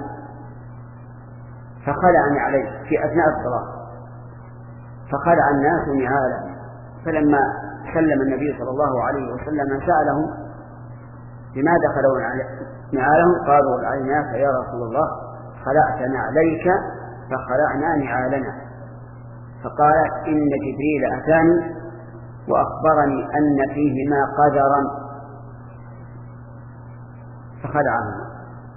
فخلع نعليه في أثناء الصلاة، فخلع الناس نعالهم، فلما سلم النبي صلى الله عليه وسلم سألهم لماذا خلعوا نعالهم؟ قالوا رأيناك يا رسول الله خلعت نعليك فخلعنا نعالنا. فقال إن جبريل أتاني وأخبرني أن فيهما قدرا فخلعهما.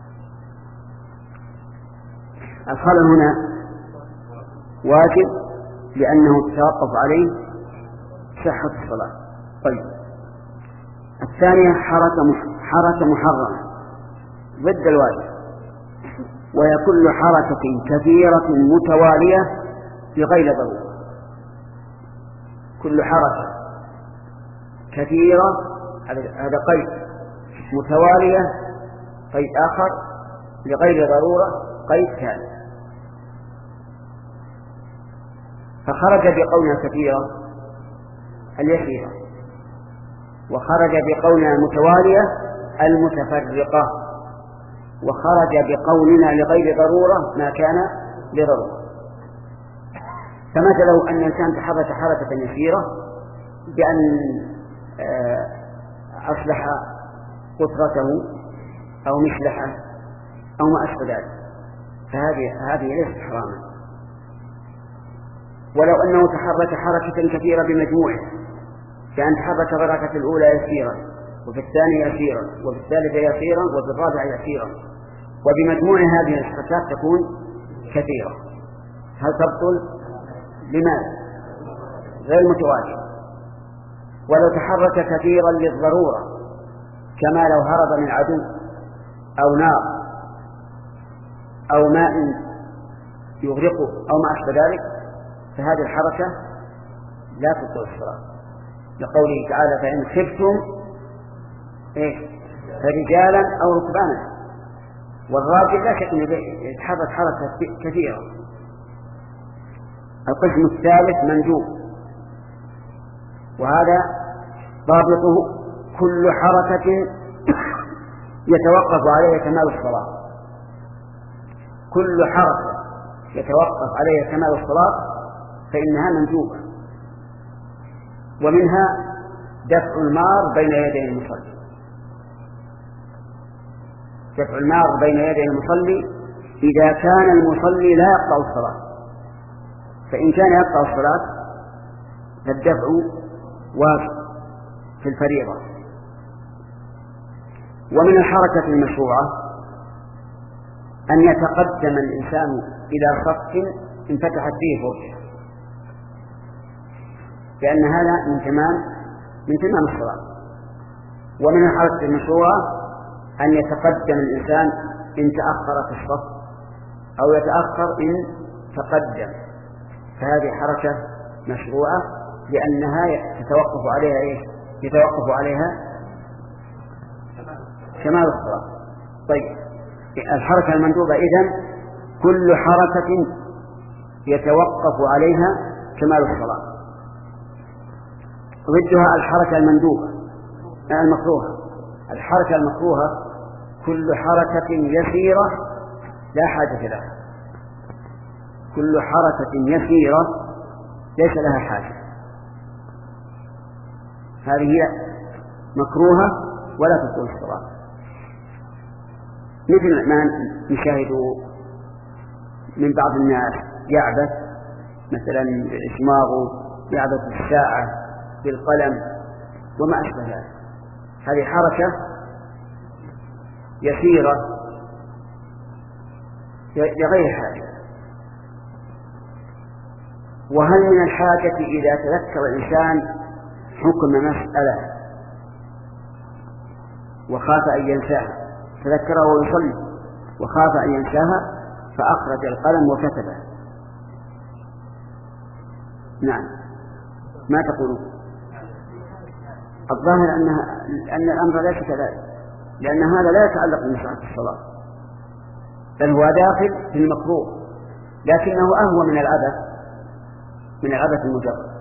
الخلع هنا واجب لأنه تتوقف عليه صحة الصلاة. طيب، الثانية حركة حركة محرمة ضد الواجب، وهي كل حركة كثيرة متوالية بغير ضرورة. كل حركة كثيرة هذا قيد، متوالية قيد آخر، لغير ضرورة قيد ثالث. فخرج بقولنا كثيرة اليسيرة، وخرج بقولنا المتوالية المتفرقة، وخرج بقولنا لغير ضرورة ما كان لضرورة. فمثلا أن الإنسان تحرك حركة يسيرة بأن أصلح قطرته أو مشلحه أو ما أشبه ذلك، فهذه هذه ليست حراما. ولو أنه تحرك حركة كثيرة بمجموعه، كأن تحرك الحركة الأولى يسيرا وفي الثانية يسيرا وفي الثالثة يسيرا وفي الرابعة يسيرا، وبمجموع هذه الحركات تكون كثيرة، هل تبطل؟ لماذا؟ غير متوالية. ولو تحرك كثيرا للضرورة كما لو هرب من عدو أو نار أو ماء يغرقه أو ما أشبه ذلك، فهذه الحركة لا تبطل الصلاة، لقوله تعالى فإن خفتم إيه؟ فرجالا أو ركبانا. والراجل لا شك أنه يتحرك حركة كثيرة. القسم الثالث مندوب، وهذا ضابطه كل حركة يتوقف عليها كمال الصلاة. كل حركة يتوقف عليها كمال الصلاة فإنها مندوبة. ومنها دفع المار بين يدي المصلي. دفع المار بين يدي المصلي إذا كان المصلي لا يقطع الصلاة، فإن كان يقطع الصلاة فالدفع واجب في الفريضة. ومن الحركة المشروعة أن يتقدم الإنسان إلى صف انفتحت فيه فرجة، لأن هذا من تمام من تمام الصلاة. ومن الحركة المشروعة أن يتقدم الإنسان إن تأخر في الصف أو يتأخر إن تقدم، فهذه حركة مشروعة لأنها يتوقف عليها إيش؟ يتوقف عليها كمال الصلاة. طيب الحركة المندوبة إذن كل حركة يتوقف عليها كمال الصلاة. ضدها الحركة المندوبة المكروهة. الحركة المكروهة كل حركة يسيرة لا حاجة لها، كل حركة يسيرة ليس لها حاجة، هذه هي مكروهة ولا تبطل الصلاة. مثل ما نشاهد من بعض الناس يعبث مثلا إسماغه، يعبث الساعة بالقلم وما أشبه ذلك، هذه حركة يسيرة لغير حاجة. وهل من الحاجة إذا تذكر الإنسان حكم مسألة وخاف أن ينساها، تذكره ويصلي وخاف أن ينساها فأخرج القلم وكتبه، نعم ما تقولون؟ الظاهر أنها أن الأمر ليس كذلك، لأن هذا لا يتعلق بمصلحة الصلاة، بل هو داخل في المكروه، لكنه أهوى من العبث من العبث المجرد.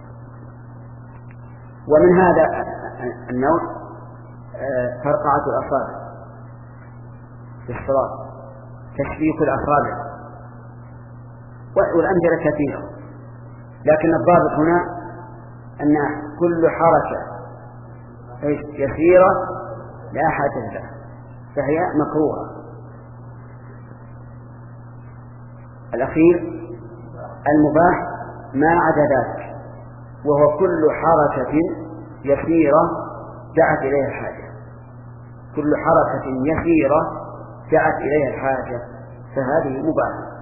ومن هذا النوع فرقعة الأصابع في الصلاة، تشبيك الأصابع، والأمثلة كثيرة، لكن الضابط هنا أن كل حركة يسيرة لا حاجة لها فهي مكروهة. الأخير المباح ما عدا ذلك، وهو كل حركة يسيرة دعت إليها الحاجة، كل حركة يسيرة دعت إليها الحاجة فهذه مباحة.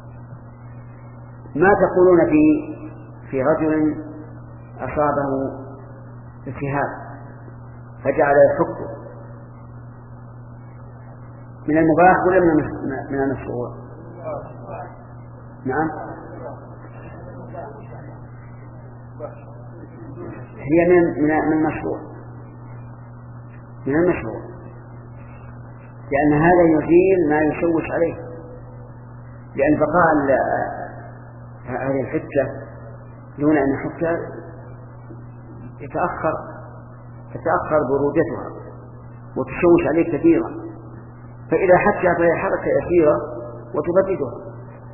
ما تقولون في في رجل أصابه التهاب فجعل يحكه، من المباح ولا من المشروع؟ نعم هي من من المشروع من المشروع لأن هذا يزيل ما يشوش عليه، لأن بقاء هذه الحجة دون أن يحكها يتأخر تتأخر برودتها وتشوش عليه كثيرا، فإذا حكها فهي حركة يسيرة وتبددها،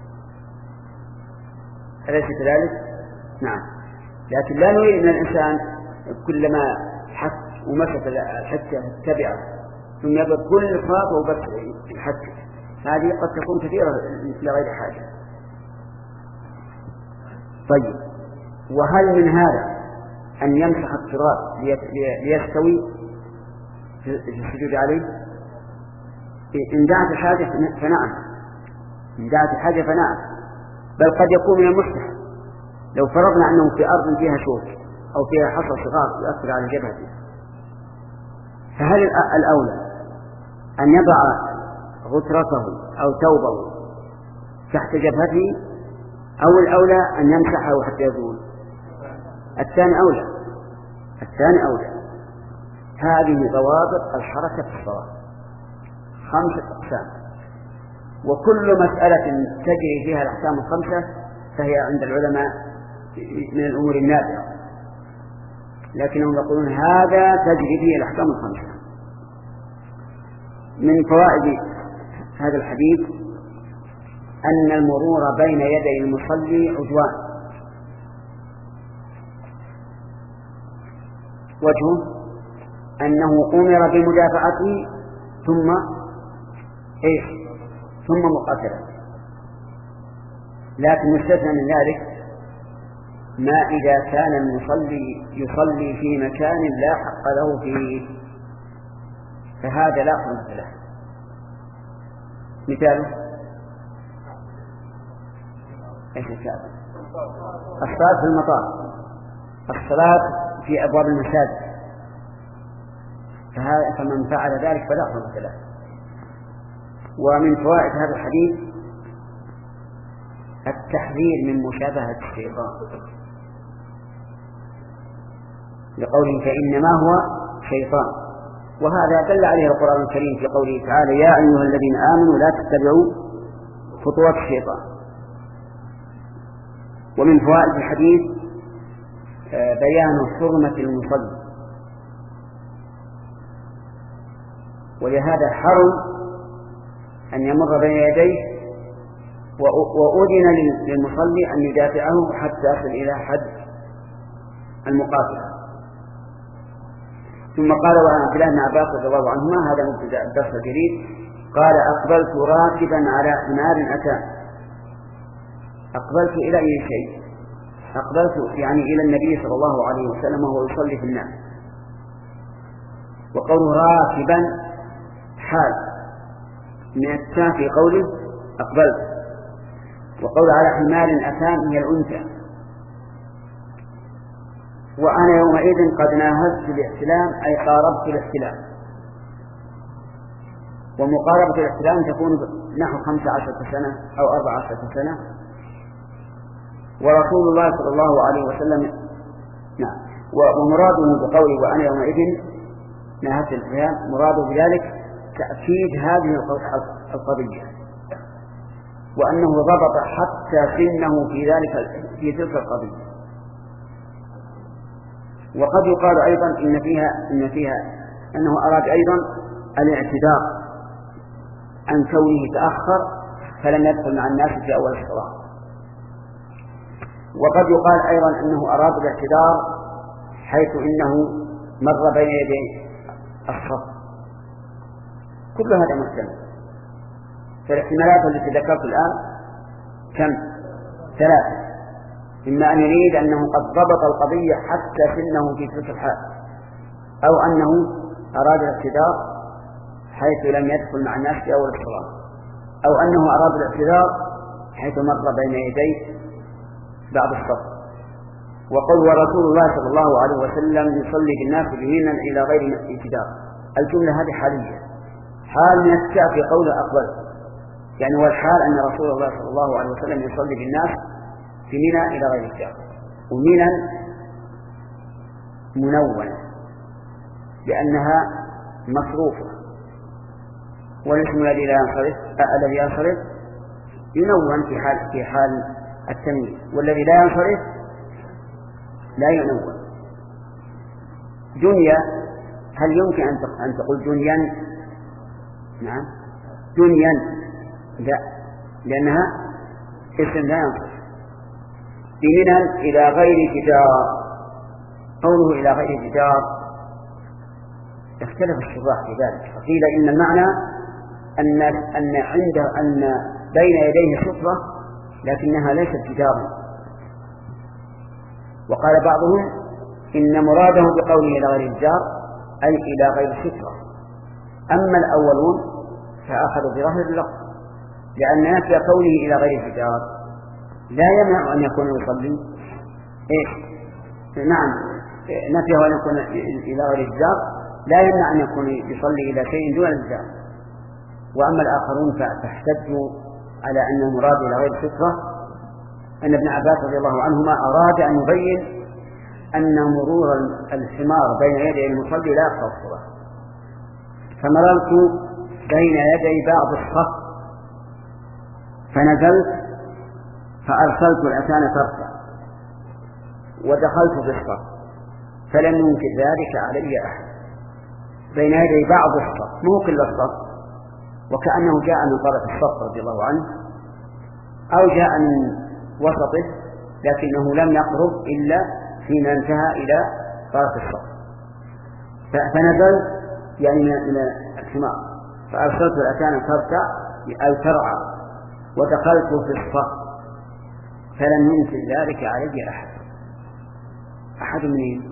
أليس كذلك؟ نعم. لكن لا نريد من الإنسان كلما حك ومسك الحكة تبعه ثم يبقى كل خاطئ وبس الحكة، هذه قد تكون كثيرة لغير حاجة. طيب وهل من هذا أن يمسح التراب ليستوي في السجود عليه؟ إن دعت الحاجة فنعم، إن دعت الحاجة فنعم، بل قد يكون من المستحب لو فرضنا أنه في أرض فيها شوك أو فيها حصى صغار يؤثر على جبهته، فهل الأولى أن يضع غترته أو ثوبه تحت جبهته أو الأولى أن يمسحه حتى يزول؟ الثاني أولى، الثاني أولى. هذه ضوابط الحركة في الصلاة خمسة أقسام، وكل مسألة تجري فيها الأحكام الخمسة فهي عند العلماء من الأمور النادرة، لكنهم يقولون هذا تجري فيه الأحكام الخمسة. من فوائد هذا الحديث أن المرور بين يدي المصلي عدوان، وجهه أنه أمر بمدافعته ثم إيش ثم مقاتلة، لكن مستثنى من ذلك ما إذا كان المصلي يصلي في مكان لا حق له فيه، فهذا لا حرمة له. مثاله ايش مثاله؟ الصلاة في المطار، الصلاة في أبواب المساجد، فمن فعل ذلك فلا حرمة له. ومن فوائد هذا الحديث التحذير من مشابهة الشيطان، لقوله فإنما هو شيطان، وهذا دل عليه القرآن الكريم في قوله تعالى يا أيها الذين آمنوا لا تتبعوا خطوات الشيطان. ومن فوائد الحديث بيان حرمة المصلي، ولهذا حرم أن يمر بين يديه، وأذن للمصلي أن يدافعه حتى يصل إلى حد المقاتلة. ثم قال وعن عبد الله بن عباس رضي الله عنهما، هذا مبتدأ الدرس الجديد، قال أقبلت راكبا على حمار أتى. أقبلت إلى أي شيء؟ أقبلت يعني إلى النبي صلى الله عليه وسلم وهو يصلي في الناس. وقوله راكبا حال من التاء في قوله أقبلت، وقول على حمار أتان هي الأنثى. وأنا يومئذ قد ناهزت الاحتلام أي قاربت الاحتلام، ومقاربة الاحتلام تكون نحو خمس عشرة سنة أو أربع عشرة سنة. ورسول الله صلى الله عليه وسلم نعم ومراده بقوله وأنا يومئذ ناهزت الاحتلام مراده بذلك تأكيد هذه القضية، وأنه ضبط حتى سنه في ذلك في تلك القضية. وقد يقال أيضا إن فيها إن فيها أنه أراد أيضا الاعتذار عن كونه تأخر فلم يدخل مع الناس في أول الصلاة. وقد يقال أيضا أنه أراد الاعتذار حيث إنه مر بين يدي الصف. كل هذا محتمل. فالاحتمالات التي ذكرت الآن كم؟ ثلاثة. إما أن يريد أنه قد ضبط القضية حتى سنه في تلك الحال، أو أنه أراد الاعتذار حيث لم يدخل مع الناس في أول الصلاة، أو أنه أراد الاعتذار حيث مر بين يدي بعض الصف. وقل ورسول الله صلى الله عليه وسلم يصلي بالناس بهن إلى غير اعتذار. الجملة هذه حالية، حال من التاء في قول أقبل، يعني والحال أن رسول الله صلى الله عليه وسلم يصلي بالناس في منى إلى غير الجار. ومنى منونة لأنها مصروفة، والاسم الذي لا ينصرف الذي ينصرف ينون في حال في حال التمييز، والذي لا ينصرف لا ينون. دنيا هل يمكن أن تقول دنيا؟ نعم دنيا لا، لأنها اسم لا ينصرف. بمنى إلى غير جدار، قوله إلى غير جدار اختلف الشراح في ذلك، فقيل إن المعنى أن أن عنده أن بين يديه سترة لكنها ليست جدارا. وقال بعضهم إن مراده بقوله إلى غير الجدار أي إلى غير سترة. أما الأولون فأخذوا بظاهر اللفظ، لأن نفي قوله إلى غير الجدار لا يمنع أن يكون يصلي إيش؟ نعم نفيه أن يكون إلى غير الجدار لا يمنع أن يكون يصلي إلى شيء دون الجدار. وأما الآخرون فاحتجوا على أن المراد إلى غير سترة أن ابن عباس رضي الله عنهما أراد أن يبين أن مرور الحمار بين يدي المصلي لا يقطع الصلاة. فمررت بين يدي بعض الصف فنزلت فأرسلت الأتان ترفع ودخلت في الصف فلم ينكر ذلك علي أحد. بين يدي بعض الصف مو كل الصف، وكأنه جاء من طرف الصف رضي الله عنه أو جاء من وسطه، لكنه لم يقرب إلا حين انتهى إلى طرف الصف. فنزل يعني من الحمار فأرسلت الأتان ترفع أو ترعى ودخلت في الصف فلم ينكر ذلك علي أحد. أحد من